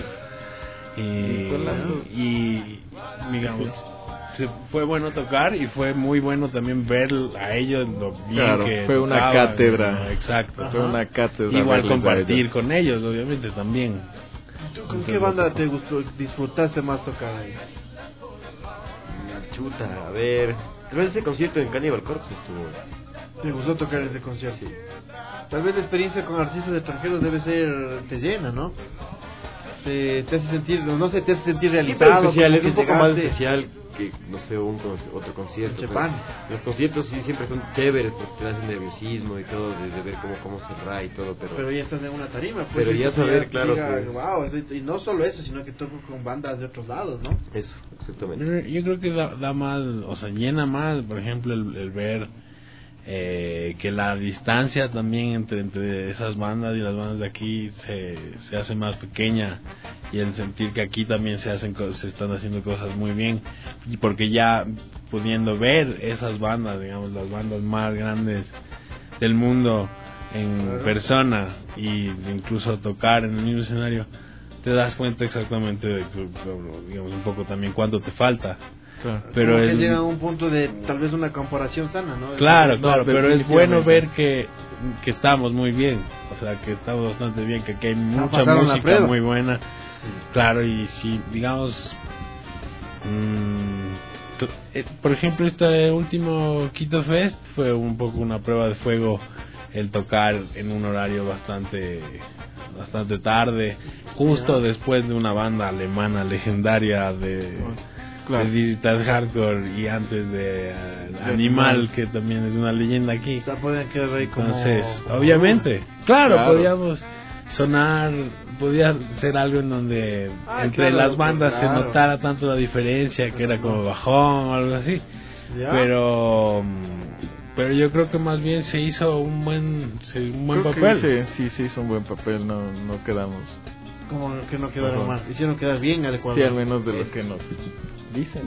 Speaker 7: Y digamos, fue bueno tocar y fue muy bueno también ver a ellos lo bien que
Speaker 8: fue una
Speaker 7: tocaban,
Speaker 8: cátedra.
Speaker 7: ¿no? Exacto.
Speaker 8: Fue una cátedra.
Speaker 7: Igual compartir con ellos, obviamente, también.
Speaker 6: ¿Tú con qué banda te gustó, disfrutaste más tocar ahí?
Speaker 9: Chuta, a ver, tal vez ese concierto en Cannibal Corpse estuvo.
Speaker 6: ¿Te gustó tocar ese concierto? Sí. Tal vez la experiencia con artistas extranjeros te llena, ¿no? Te hace sentir, no sé, te hace sentir realizado.
Speaker 9: Especial, es un poco más especial que, no sé, otro concierto. Los conciertos sí siempre son chéveres porque te hacen nerviosismo y todo, de ver cómo cerrar y todo, pero
Speaker 6: ya estás en una tarima, pues.
Speaker 9: Pero ya saber, claro.
Speaker 6: Wow, y no solo eso, sino que toco con bandas de otros lados, ¿no?
Speaker 9: Eso, exactamente.
Speaker 7: Yo creo que da más, o sea, llena más, por ejemplo, el ver que la distancia también entre esas bandas y las bandas de aquí se hace más pequeña, y el sentir que aquí también se están haciendo cosas muy bien, y porque ya pudiendo ver esas bandas, digamos, las bandas más grandes del mundo en persona, y incluso tocar en el mismo escenario, te das cuenta exactamente de, digamos, un poco también cuánto te falta.
Speaker 6: Claro.
Speaker 7: Pero
Speaker 6: que llega a un punto de tal vez una comparación sana, ¿no?
Speaker 7: Claro, pero es bueno ver que estamos muy bien, o sea, que estamos bastante bien, que aquí hay mucha música muy buena. Claro, y si, digamos, por ejemplo, este último Quito Fest fue un poco una prueba de fuego, el tocar en un horario bastante tarde, justo después de una banda alemana legendaria de Digital Hardcore, y antes de Animal, que también es una leyenda aquí.
Speaker 6: O sea, podían quedar ahí como...
Speaker 7: Entonces, obviamente, claro, podíamos sonar, podía ser algo en donde entre las bandas se notara tanto la diferencia, que era como bajón o algo así. Pero yo creo que más bien se hizo un buen papel.
Speaker 8: Sí, hizo un buen papel, no quedamos.
Speaker 6: Como que no quedaron mal, hicieron quedar bien al Ecuador.
Speaker 8: Sí, al menos de lo que nos dicen.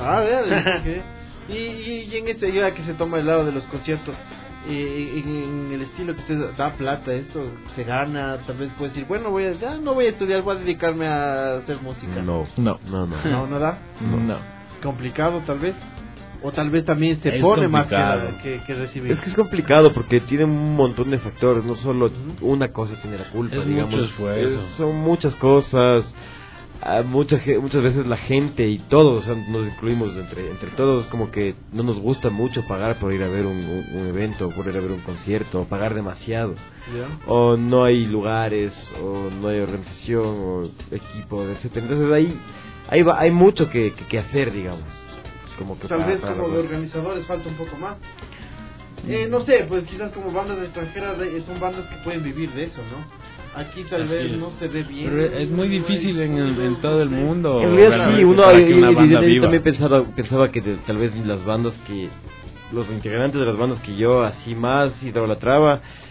Speaker 6: Y en este, ya que se toma el lado de los conciertos, en el estilo que usted da plata, esto se gana, tal vez puede decir, bueno, no voy a estudiar, voy a dedicarme a hacer música.
Speaker 9: No
Speaker 6: da.
Speaker 8: No.
Speaker 6: Complicado tal vez. O tal vez también se pone complicado. Más que recibir.
Speaker 9: Es que es complicado porque tiene un montón de factores, no solo una cosa tiene la culpa, digamos. Son muchas cosas. Muchas veces la gente y todos, o sea, nos incluimos entre todos, como que no nos gusta mucho pagar por ir a ver un evento, por ir a ver un concierto, o pagar demasiado. O no hay lugares, o no hay organización, o equipo, etcétera. Entonces hay mucho que hacer, digamos. Como que
Speaker 6: tal vez como de organizadores falta un poco más. No sé, pues quizás como bandas extranjeras son bandas que pueden vivir de eso, ¿no? Aquí tal vez no se ve bien.
Speaker 7: Pero es muy difícil en todo el mundo.
Speaker 9: En realidad sí, yo también pensaba que tal vez los integrantes de las bandas que yo así más idolatraba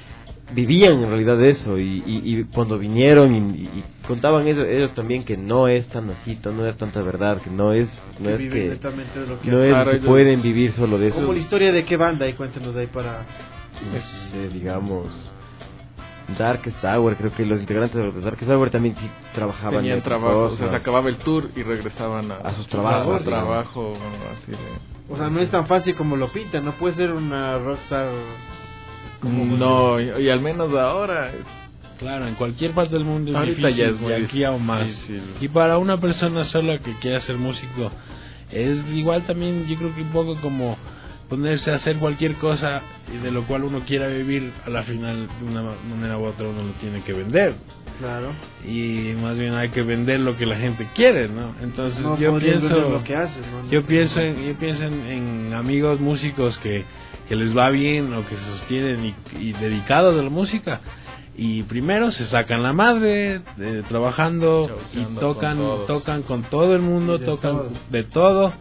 Speaker 9: vivían en realidad de eso y cuando vinieron y contaban ellos también que no es tan así, no es tanta verdad, que no es que pueden vivir solo de eso.
Speaker 6: Como la historia de qué banda, y cuéntenos de ahí para...
Speaker 9: digamos... Darkest Hour, creo que los integrantes de Darkest Hour también trabajaban.
Speaker 8: Tenían trabajo, o sea, se acababa el tour y regresaban a
Speaker 9: sus trabajos.
Speaker 8: A trabajo, así de...
Speaker 6: O sea, no es tan fácil como lo pintan, no puede ser una rockstar como...
Speaker 8: No, y al menos ahora...
Speaker 7: Claro, en cualquier parte del mundo es
Speaker 8: ahorita
Speaker 7: difícil,
Speaker 8: ya es muy
Speaker 7: y aquí aún más.
Speaker 8: difícil.
Speaker 7: Y para una persona sola que quiera ser músico, es igual también, yo creo que un poco como... ponerse a hacer cualquier cosa y de lo cual uno quiera vivir, a la final de una manera u otra uno lo tiene que vender.
Speaker 6: Claro.
Speaker 7: Y más bien hay que vender lo que la gente quiere, ¿no? Entonces
Speaker 6: no
Speaker 7: yo pienso
Speaker 6: lo que haces, ¿no?
Speaker 7: yo pienso en amigos músicos que les va bien o que se sostienen y dedicados a la música, y primero se sacan la madre trabajando y tocan con todo el mundo, tocan de todo.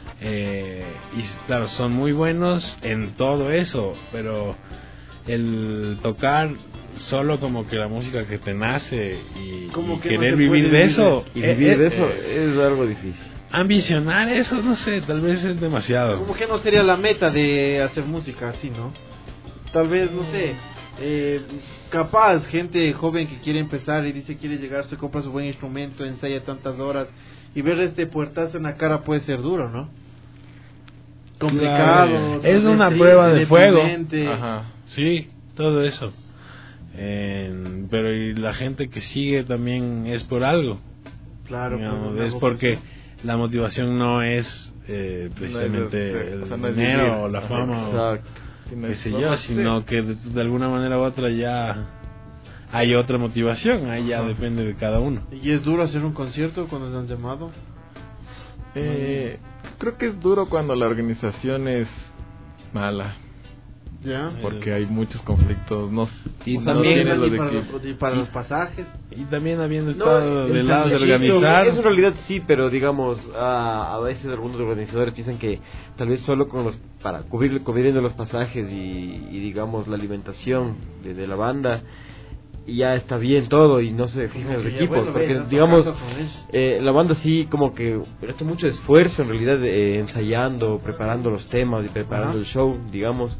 Speaker 7: Y claro, son muy buenos en todo eso, pero el tocar solo como que la música que te nace y querer
Speaker 9: no
Speaker 7: vivir de eso,
Speaker 9: es algo difícil.
Speaker 7: Ambicionar eso, no sé, tal vez es demasiado.
Speaker 6: Como que no sería la meta de hacer música así, ¿no? Tal vez, no sé, capaz gente joven que quiere empezar y dice quiere llegar, se compra su buen instrumento, ensaya tantas horas y ver este puertazo en la cara puede ser duro, ¿no? Complicado,
Speaker 7: es una prueba de fuego.
Speaker 6: Ajá.
Speaker 7: Sí, todo eso. Pero y la gente que sigue también es por algo.
Speaker 6: Claro,
Speaker 7: digamos, es porque la motivación no es precisamente el dinero o la fama, qué sé yo, sino que de alguna manera u otra ya hay otra motivación, ahí ya depende de cada uno.
Speaker 6: ¿Y es duro hacer un concierto cuando se han llamado?
Speaker 8: Creo que es duro cuando la organización es mala.
Speaker 6: Ya.
Speaker 8: Porque hay muchos conflictos.
Speaker 7: Y también
Speaker 6: para los pasajes.
Speaker 7: Y también habiendo estado del lado de organizar.
Speaker 9: Eso en realidad sí, pero digamos, a veces algunos organizadores piensan que tal vez solo para cubriendo los pasajes y digamos la alimentación de la banda, y ya está bien todo y no se fijan los equipos, porque digamos la banda sí como que hace mucho esfuerzo en realidad ensayando, preparando los temas y preparando el show, digamos,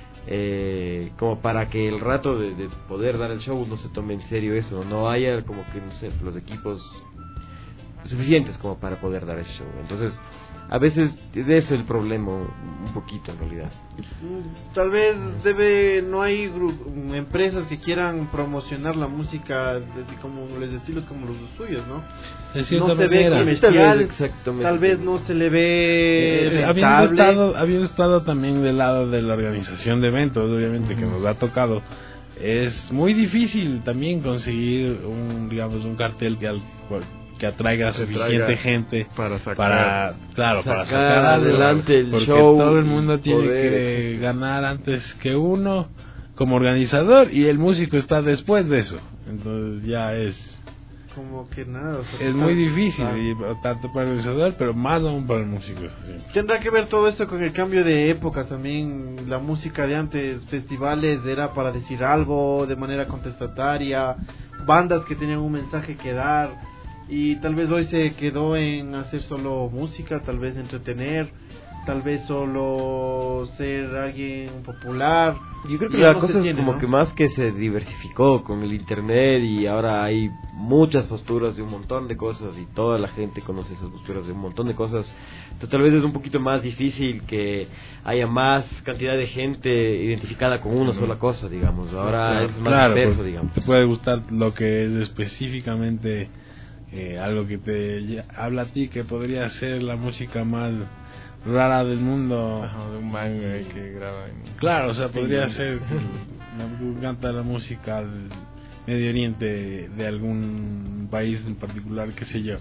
Speaker 9: como para que el rato de poder dar el show no se tome en serio eso, no haya como que no sé, los equipos suficientes como para poder dar ese show. Entonces a veces de eso el problema un poquito en realidad.
Speaker 6: Tal vez no hay empresas que quieran promocionar la música como los estilos como los suyos, ¿no?
Speaker 7: De cierta
Speaker 6: no se
Speaker 7: manera.
Speaker 6: ve comercial, tal vez no se le ve
Speaker 7: habiendo estado también del lado de la organización de eventos, obviamente que nos ha tocado, es muy difícil también conseguir un cartel que atraiga suficiente gente para sacar
Speaker 9: adelante el
Speaker 7: porque
Speaker 9: show,
Speaker 7: todo el mundo tiene que ganar antes que uno como organizador, y el músico está después de eso, entonces ya es
Speaker 6: como que nada,
Speaker 7: es muy difícil, y tanto para el organizador pero más aún para el músico. Sí.
Speaker 6: Tendrá que ver todo esto con el cambio de época también. La música de antes, festivales, era para decir algo de manera contestataria, bandas que tenían un mensaje que dar, y tal vez hoy se quedó en hacer solo música, tal vez entretener, tal vez solo ser alguien popular.
Speaker 9: Yo creo que la cosa es como que más que se diversificó con el internet, y ahora hay muchas posturas de un montón de cosas y toda la gente conoce esas posturas de un montón de cosas. Entonces tal vez es un poquito más difícil que haya más cantidad de gente identificada con una sola cosa, digamos. Ahora es más diverso, digamos.
Speaker 7: Te puede gustar lo que es específicamente algo que te habla a ti, que podría ser la música más rara del mundo.
Speaker 8: De un manga que graba
Speaker 7: claro, o sea, podría ser me encanta la música del Medio Oriente, de algún país en particular, qué sé yo,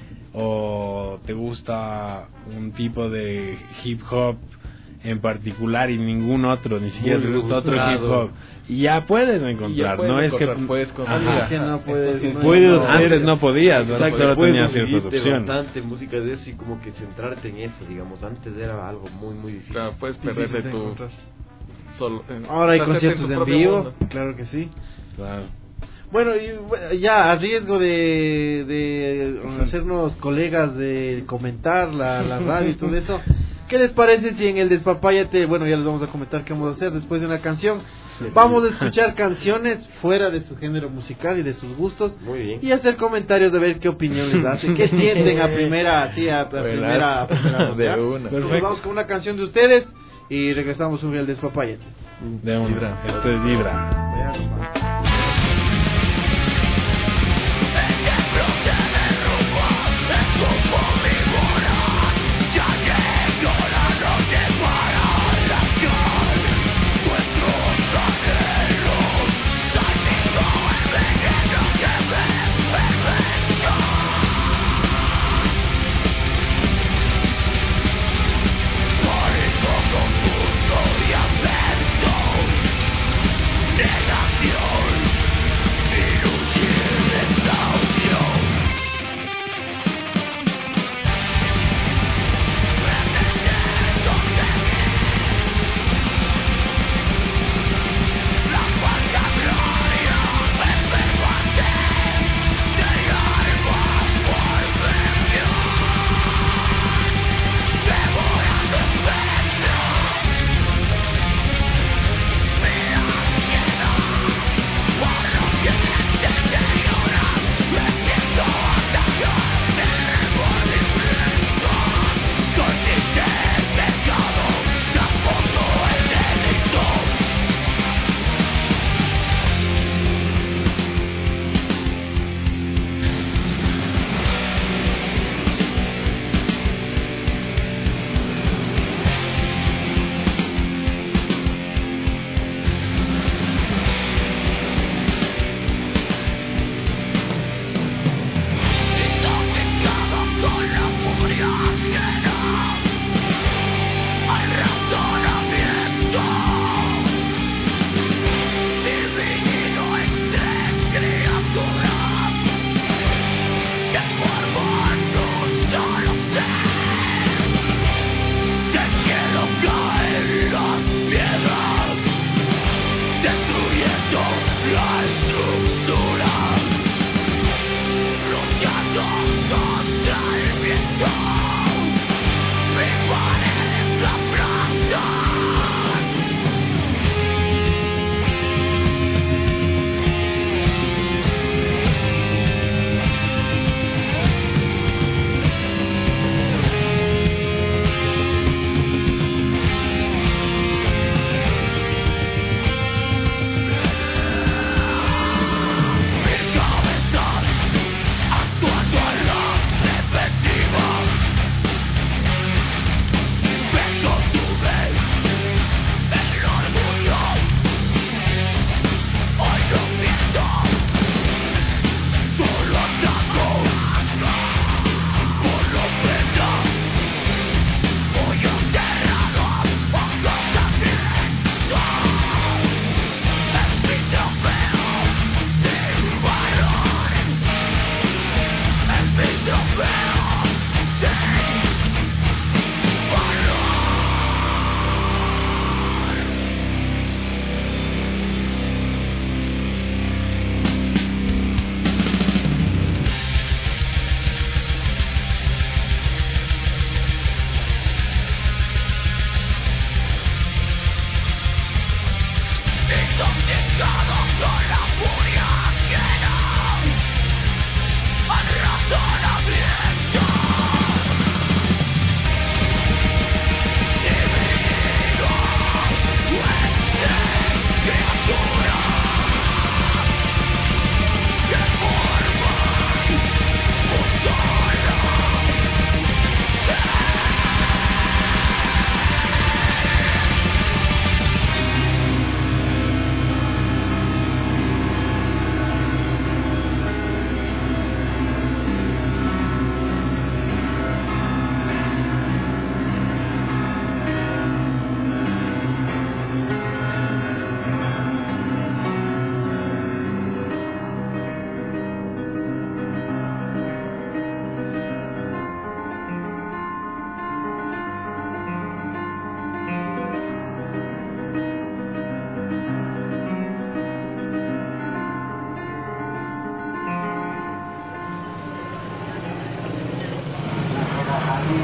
Speaker 7: o te gusta un tipo de hip hop en particular y ningún otro, ni siquiera te gusta otro hip hop, y ya puedes encontrar, no es que
Speaker 8: puedes
Speaker 7: antes no podías, solo tenías ciertas opciones.
Speaker 9: Bastante música de eso y como que centrarte en eso, digamos, antes era algo muy muy difícil.
Speaker 8: Claro, puedes perderte tu solo.
Speaker 6: Ahora hay
Speaker 8: hacerte
Speaker 6: conciertos
Speaker 8: tu
Speaker 6: en
Speaker 8: propio
Speaker 6: vivo,
Speaker 8: mundo.
Speaker 6: claro que sí.
Speaker 7: Claro.
Speaker 6: Bueno, y ya a riesgo de hacernos colegas de comentar la radio y todo eso, ¿qué les parece si en el Despapáyate, bueno, ya les vamos a comentar qué vamos a hacer después de una canción? Vamos a escuchar canciones fuera de su género musical y de sus gustos.
Speaker 9: Muy bien.
Speaker 6: Y hacer comentarios de ver qué opinión les hace, qué sienten a primera voz,
Speaker 8: de
Speaker 6: ¿ya?
Speaker 8: una.
Speaker 6: Nos vamos con una canción de ustedes y regresamos un día al Despapáyate.
Speaker 7: De una. Esto es Vibra.
Speaker 6: Vean nomás.
Speaker 5: Negación.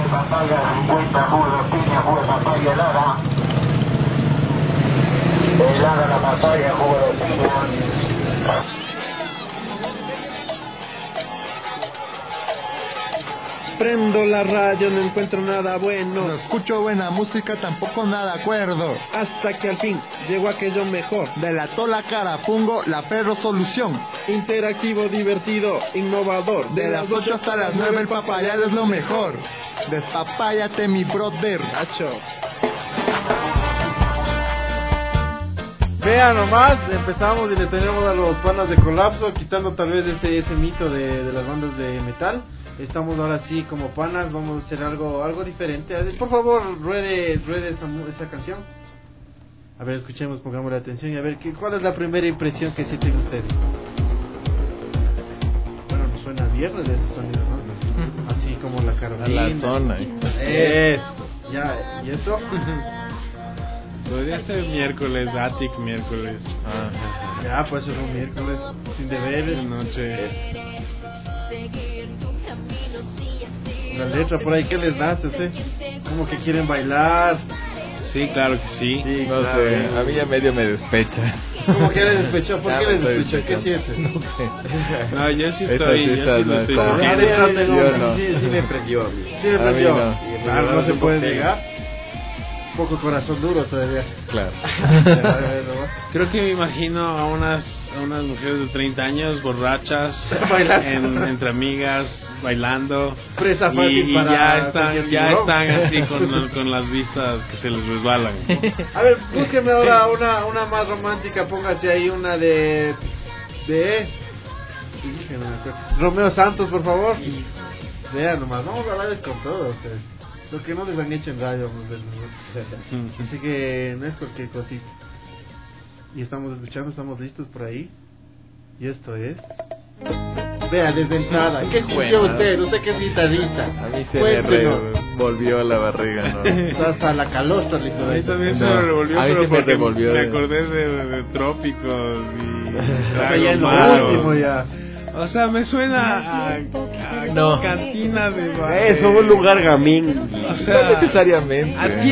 Speaker 5: papaya 50, jugo de piña, jugo de papaya helada. Helada la papaya, jugo de piña.
Speaker 6: Prendo la radio, no encuentro nada bueno.
Speaker 10: No escucho buena música, tampoco nada acuerdo.
Speaker 6: Hasta que al fin llegó aquello mejor.
Speaker 10: Delató la cara, pongo la perro solución.
Speaker 6: Interactivo, divertido, innovador.
Speaker 10: De las 8 hasta las 9 el papayal es lo mejor. Despapáyate mi brother.
Speaker 6: Nacho. Vean nomás, empezamos y le tenemos a los panas de Colapso, quitando tal vez ese mito de las bandas de metal. Estamos ahora sí como panas, vamos a hacer algo diferente. Por favor, ruede esta canción. A ver, escuchemos, pongamos la atención y a ver cuál es la primera impresión que sienten ustedes. Bueno, nos suena viernes ese sonido, ¿no? Así como la Carolina.
Speaker 8: A la zona.
Speaker 6: Ya, ¿y eso?
Speaker 7: Podría ser miércoles, Attic miércoles.
Speaker 6: Ya, puede ser un miércoles, sin deberes.
Speaker 7: Noche.
Speaker 6: La letra por ahí, ¿qué les das? Como que quieren bailar.
Speaker 7: Sí, claro que sí.
Speaker 8: No
Speaker 6: claro,
Speaker 8: sé, a mí ya medio me despecha.
Speaker 6: ¿Cómo que les despechó? ¿Por qué les despechó? ¿Qué
Speaker 8: sientes?
Speaker 6: sientes?
Speaker 8: No sé.
Speaker 7: No, yo sí
Speaker 8: Esta
Speaker 7: estoy,
Speaker 8: fiesta
Speaker 7: yo sí
Speaker 8: no
Speaker 7: lo estoy
Speaker 8: está.
Speaker 7: sintiendo.
Speaker 9: Sí me prendió a mí.
Speaker 6: Sí me
Speaker 8: A mí
Speaker 6: prendió.
Speaker 8: no.
Speaker 6: Claro, no se puede negar. Un poco corazón duro todavía.
Speaker 8: Claro.
Speaker 7: Creo que me imagino a unas mujeres de 30 años borrachas entre amigas bailando
Speaker 6: Presa fácil
Speaker 7: y
Speaker 6: para
Speaker 7: ya están así con las vistas que se les resbalan.
Speaker 6: A ver, búsqueme ahora una más romántica, póngase ahí una de Romeo Santos, por favor. Vean nomás, vamos a hablarles con todo ustedes. Lo que no les han hecho en radio, así que no es cualquier cosita. Y estamos escuchando, estamos listos por ahí. Y esto es... Vea, desde entrada, ¿qué sintió usted? Usted que es guitarrista.
Speaker 8: A mí se me revolvió la barriga, ¿no?
Speaker 6: Hasta la calostra le hizo.
Speaker 7: A mí también se me revolvió,
Speaker 8: a mí
Speaker 7: pero
Speaker 8: se me
Speaker 7: porque
Speaker 8: revolvió
Speaker 7: me acordé de Trópicos y...
Speaker 6: ya es lo último ya.
Speaker 7: O sea, me suena a cantina de bar.
Speaker 9: Eso, un lugar gamín.
Speaker 7: O sea,
Speaker 8: no necesariamente.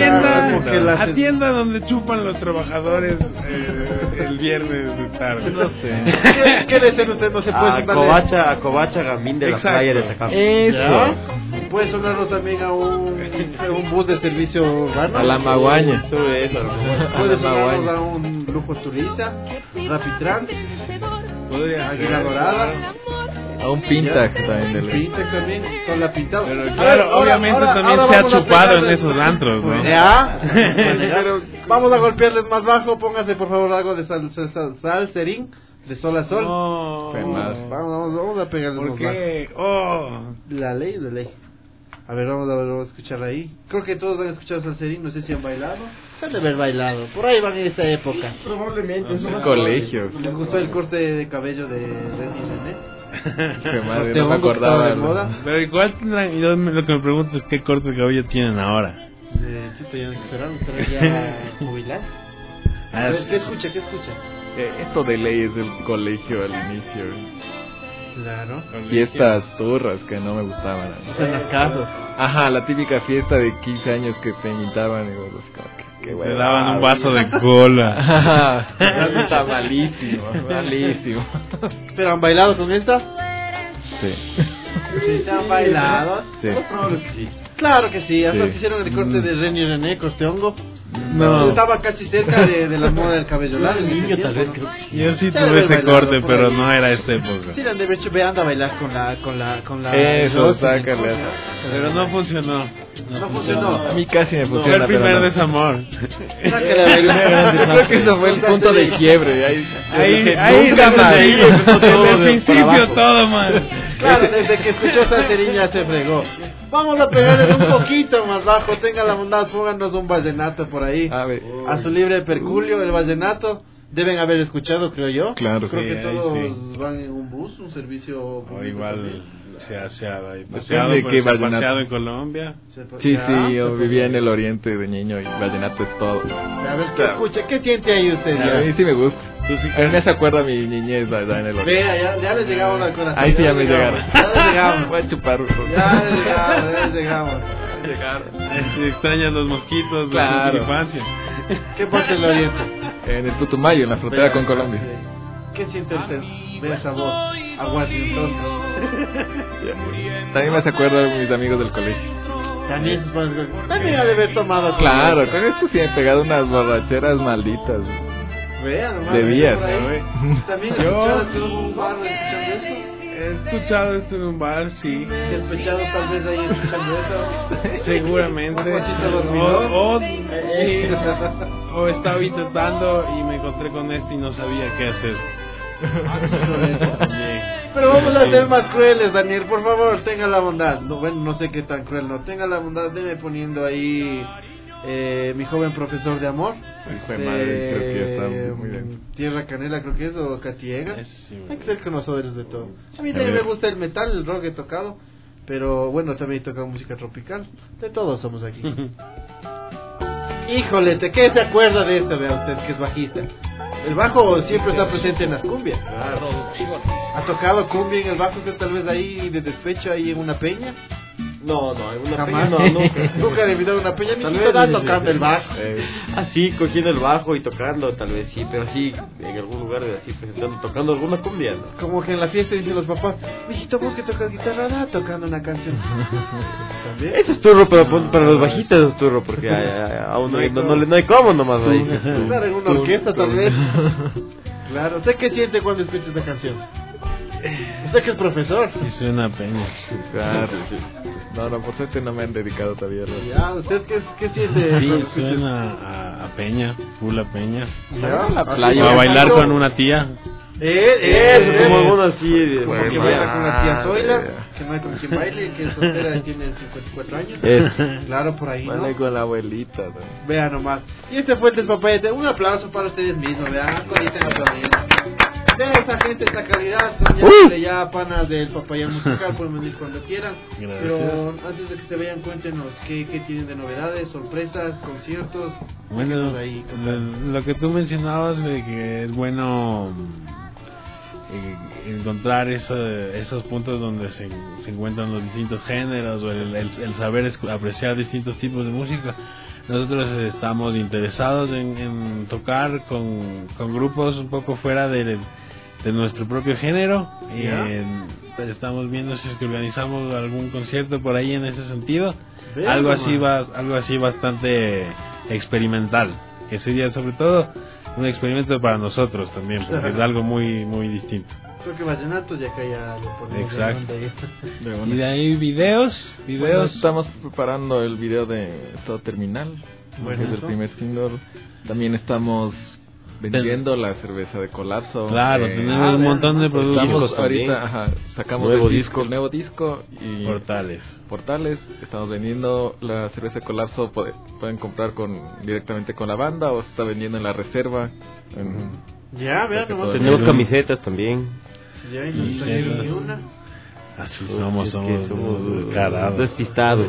Speaker 7: A tienda donde chupan los trabajadores el viernes de tarde.
Speaker 8: No sé.
Speaker 6: ¿Qué decir usted? No se puede
Speaker 9: sonar. A Covacha Gamín de la playa de Tacama.
Speaker 8: Eso.
Speaker 6: Puede sonarlo también a un bus de servicio urbano.
Speaker 8: A la Maguaña.
Speaker 6: Puede sonarnos a un lujo turista, Rapitrans.
Speaker 7: Podría
Speaker 6: Águila
Speaker 7: ser.
Speaker 6: Dorada.
Speaker 8: A un Pintac también.
Speaker 6: Un Pintac también, con la pintada.
Speaker 7: Pero claro, obviamente también se ha chupado en esos antros, ¿no?
Speaker 6: ¿Ya? Pero vamos a golpearles más bajo. Pónganse por favor algo de salserín, de sol a sol.
Speaker 7: No.
Speaker 6: Vamos a pegarles
Speaker 7: ¿Por
Speaker 6: más
Speaker 7: qué?
Speaker 6: bajo. La ley. A ver, vamos a escuchar ahí. Creo que todos han escuchado salserín, no sé si han bailado. Se han de haber bailado, por ahí van en esta época.
Speaker 9: Probablemente.
Speaker 8: Es un colegio.
Speaker 6: ¿Les gustó el corte de cabello de René?
Speaker 8: Qué madre, no me acordaba.
Speaker 6: De moda.
Speaker 7: Pero igual tendrán, yo lo que me pregunto es qué corte de cabello tienen ahora.
Speaker 6: Chuta, ya estarán ya jubilados. A ver, ¿qué escucha?
Speaker 8: Esto de ley es del colegio al inicio.
Speaker 6: Claro.
Speaker 8: Fiestas turras que no me gustaban.
Speaker 6: O sea, en las casas.
Speaker 8: Ajá, la típica fiesta de 15 años que te invitaban y vos
Speaker 7: Te daban un vaso de cola.
Speaker 8: Está malísimo.
Speaker 6: ¿Pero han bailado con esta?
Speaker 8: Sí.
Speaker 6: Sí, se han bailado.
Speaker 8: Sí.
Speaker 6: Claro que sí, hasta
Speaker 8: Sí.
Speaker 6: se hicieron el corte de Reni y René, corte hongo.
Speaker 7: No.
Speaker 6: Estaba casi cerca de la moda del cabello largo.
Speaker 9: El niño tal vez creo que sí.
Speaker 7: Yo sí
Speaker 6: Se
Speaker 7: tuve
Speaker 6: debe
Speaker 7: ese
Speaker 6: bailar,
Speaker 7: corte,
Speaker 6: por
Speaker 7: pero
Speaker 6: ahí.
Speaker 7: no era esta época.
Speaker 6: Sí, la han de hecho, anda a bailar con la
Speaker 8: Eso,
Speaker 6: Rosy.
Speaker 8: sácale.
Speaker 7: Pero no funcionó.
Speaker 6: No funcionó.
Speaker 8: A mí casi me
Speaker 7: Fue
Speaker 8: funciona.
Speaker 7: el primer
Speaker 8: pero no.
Speaker 7: desamor.
Speaker 6: Sácale a bailar.
Speaker 8: Yo creo que eso fue el punto de quiebre.
Speaker 7: Ahí
Speaker 8: nunca
Speaker 7: desde
Speaker 8: más.
Speaker 7: ahí empezó todo. Desde el principio todo mal.
Speaker 6: Claro, desde que escuchó Salserín ya se fregó. Vamos a pegarle un poquito más bajo. Tenga la bondad, pónganos un vallenato por ahí. A su libre perculio, el vallenato. Deben haber escuchado, creo yo.
Speaker 8: Claro.
Speaker 6: Creo que
Speaker 7: ahí
Speaker 6: todos
Speaker 7: sí.
Speaker 6: van en un bus, un servicio
Speaker 7: O
Speaker 6: público
Speaker 7: igual
Speaker 6: también.
Speaker 7: se ha
Speaker 8: Depende
Speaker 7: paseado,
Speaker 8: de qué
Speaker 7: se ha
Speaker 8: vallenato.
Speaker 7: paseado en Colombia.
Speaker 8: Sí,
Speaker 6: Ya,
Speaker 8: sí, yo
Speaker 6: se
Speaker 8: vivía en
Speaker 6: puede.
Speaker 8: el oriente de niño y vallenato es todo.
Speaker 6: A ver, ¿qué escucha? ¿Qué siente ahí usted?
Speaker 8: A mí
Speaker 6: Ya?
Speaker 8: sí me gusta.
Speaker 7: Tú sí-
Speaker 8: Pero me se acuerda mi niñez allá en el oriente.
Speaker 6: Vea, ya les llegamos al corazón.
Speaker 8: Ahí sí ya
Speaker 6: les
Speaker 8: me
Speaker 6: llegamos.
Speaker 8: llegaron.
Speaker 6: Ya les llegamos.
Speaker 8: Voy a chupar.
Speaker 6: Ya les llegamos.
Speaker 7: Se extrañan los mosquitos de
Speaker 8: Claro.
Speaker 7: su infancia.
Speaker 6: ¿Qué parte del oriente?
Speaker 8: En el Putumayo, en la frontera con Colombia.
Speaker 6: ¿Qué siente usted de esa voz aguardientosa?
Speaker 8: También me hace acuerdo de mis amigos del colegio.
Speaker 6: También ha de haber tomado.
Speaker 8: Claro, con esto sí he pegado unas borracheras malditas.
Speaker 6: Vean, nomás,
Speaker 8: Debías.
Speaker 6: por ahí. También escuchaste un bar escuchando esto.
Speaker 7: He escuchado esto en un bar, sí.
Speaker 6: Despechado tal vez ahí escuchando esto.
Speaker 7: Seguramente.
Speaker 6: Un poquito dormidor.
Speaker 7: Sí. O estaba intentando y me encontré con esto y no sabía qué hacer. Bien.
Speaker 6: Pero vamos a ser más crueles, Daniel, por favor, tenga la bondad. No, bueno, no sé qué tan cruel, no. Tenga la bondad, deme poniendo ahí mi joven profesor de amor.
Speaker 8: Hijo de madre, creo que está muy bien.
Speaker 6: Tierra Canela, creo que es, o Catiega.
Speaker 7: Sí,
Speaker 6: Hay que ser conocedores de todo. A mí
Speaker 8: A
Speaker 6: también
Speaker 8: ver.
Speaker 6: me gusta el metal, el rock he tocado. Pero bueno, también he tocado música tropical. De todos somos aquí. Híjole, ¿qué se acuerda de esto? Vea usted que es bajista. El bajo siempre está presente en las cumbias. ¿Ha tocado cumbia en el bajo usted tal vez ahí de despecho, ahí en una peña?
Speaker 9: No, en una
Speaker 6: Jamás.
Speaker 9: peña no, nunca.
Speaker 6: Nunca le he invitado a una peña,
Speaker 9: Tal
Speaker 6: ni
Speaker 9: vez,
Speaker 6: siquiera
Speaker 9: sí,
Speaker 6: tocando
Speaker 9: sí.
Speaker 6: el bajo.
Speaker 9: Así, cogiendo el bajo y tocando, tal vez sí, pero así, en algún lugar así, presentando, tocando alguna cumbia, ¿no?
Speaker 6: Como que en la fiesta dicen los papás, mijito, vos que tocas guitarra, tocando una canción. ¿También?
Speaker 9: Eso es turro, pero para los bajitas es turro, porque a uno no hay cómo nomás ahí.
Speaker 6: Claro, en una orquesta tal vez. Claro, ¿usted qué siente cuando escucha esta canción? ¿Usted que es profesor?
Speaker 7: Sí, suena a peña.
Speaker 8: Claro. No, por suerte no me han dedicado todavía.
Speaker 6: Ya, ¿usted qué siente?
Speaker 7: Sí,
Speaker 6: cuando escucha?
Speaker 7: suena a peña, full a peña.
Speaker 6: Ya,
Speaker 8: La
Speaker 6: así
Speaker 8: playa.
Speaker 7: O a bailar
Speaker 6: viajando.
Speaker 7: con una tía.
Speaker 9: Eso, como alguno así.
Speaker 6: Como que baila con la tía Zoila, que no hay con quien baile, que es soltera y tiene 54 años. Claro, por ahí,
Speaker 8: Vale
Speaker 6: ¿no?
Speaker 8: con la abuelita, ¿no?
Speaker 6: Vean nomás. Y este fue el Despapayete. Un aplauso para ustedes mismos, vean. Ahorita vean esta gente, esta calidad. Son ya panas del Papayal Musical. Pueden venir cuando quieran.
Speaker 7: Gracias.
Speaker 6: Pero antes de que se vayan, cuéntenos qué tienen de novedades, sorpresas, conciertos.
Speaker 7: Bueno,
Speaker 6: Déjenos ahí contar.
Speaker 7: lo que tú mencionabas de que es bueno encontrar esos puntos donde se encuentran los distintos géneros o el saber apreciar distintos tipos de música. Nosotros estamos interesados en tocar con grupos un poco fuera de nuestro propio género. Estamos viendo si es que organizamos algún concierto por ahí en ese sentido. Algo así bastante experimental, que sería sobre todo un experimento para nosotros también, porque es algo muy muy distinto.
Speaker 6: Creo que vallenato ya que ya le ponemos.
Speaker 7: Exacto.
Speaker 6: de onda ahí.
Speaker 7: Y de ahí videos.
Speaker 8: Bueno, estamos preparando el video de Estado Terminal,
Speaker 6: Bueno,
Speaker 8: que es el
Speaker 6: eso.
Speaker 8: primer single. También estamos vendiendo la cerveza de Colapso.
Speaker 7: Claro, tenemos un montón de productos.
Speaker 8: Estamos
Speaker 9: también.
Speaker 8: ahorita, sacamos
Speaker 9: Nuevo
Speaker 8: el
Speaker 9: disco.
Speaker 8: el nuevo disco y portales. Estamos vendiendo la cerveza de Colapso. Pueden comprar directamente con la banda o se está vendiendo en la reserva.
Speaker 6: Ya, vean
Speaker 8: Porque
Speaker 6: nomás.
Speaker 8: todo-
Speaker 9: Tenemos camisetas también.
Speaker 6: Ya, y
Speaker 7: Y
Speaker 6: no salió
Speaker 7: cenas.
Speaker 6: ni una.
Speaker 7: Así somos
Speaker 9: somos
Speaker 7: carados.
Speaker 9: despistados.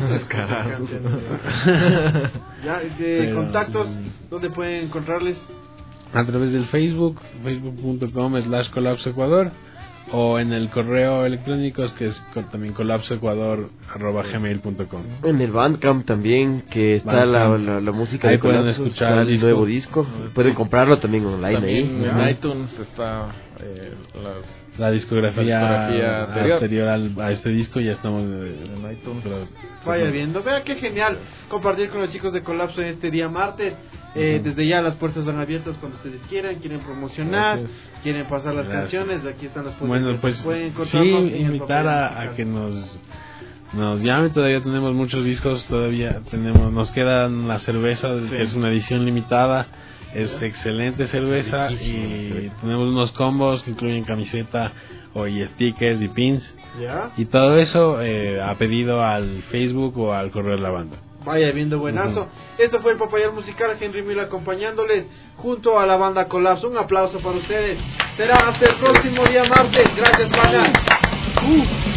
Speaker 6: Ya,
Speaker 7: Pero,
Speaker 6: contactos, ¿dónde pueden encontrarles?
Speaker 7: A través del facebook.com/colapsoecuador o en el correo electrónico que es también colapsoecuador@gmail.com.
Speaker 9: En el Bandcamp también, que está
Speaker 7: Bandcamp.
Speaker 9: la música
Speaker 7: Ahí
Speaker 9: de
Speaker 7: pueden
Speaker 9: Colapso,
Speaker 7: escuchar
Speaker 9: está
Speaker 7: el
Speaker 9: el
Speaker 7: disco.
Speaker 9: nuevo disco. Pueden comprarlo también online
Speaker 8: También
Speaker 9: ahí.
Speaker 8: en iTunes está
Speaker 7: La discografía
Speaker 8: anterior.
Speaker 7: a este disco ya estamos
Speaker 8: en iTunes.
Speaker 6: Vaya viendo, vea qué genial compartir con los chicos de Colapso en este día martes. Desde ya las puertas están abiertas cuando ustedes quieren promocionar,
Speaker 8: Gracias.
Speaker 6: quieren pasar las
Speaker 7: Gracias.
Speaker 6: canciones, aquí están las puertas.
Speaker 7: Bueno,
Speaker 6: abiertas.
Speaker 7: pues
Speaker 6: Pueden
Speaker 7: sí,
Speaker 6: encontrarnos en el
Speaker 7: invitar
Speaker 6: Papayal
Speaker 7: a
Speaker 6: Musical.
Speaker 7: que nos llamen. Todavía tenemos muchos discos, nos quedan la cerveza, que es una edición limitada. Es excelente cerveza y tenemos unos combos que incluyen camiseta y stickers y pins.
Speaker 6: ¿Ya?
Speaker 7: Y todo eso a pedido al Facebook o al correo de la banda.
Speaker 6: Vaya viendo buenazo. Esto fue el Papayal Musical, Henry Milo acompañándoles junto a la banda Colapso. Un aplauso para ustedes. Será hasta el próximo día martes. Gracias, pana.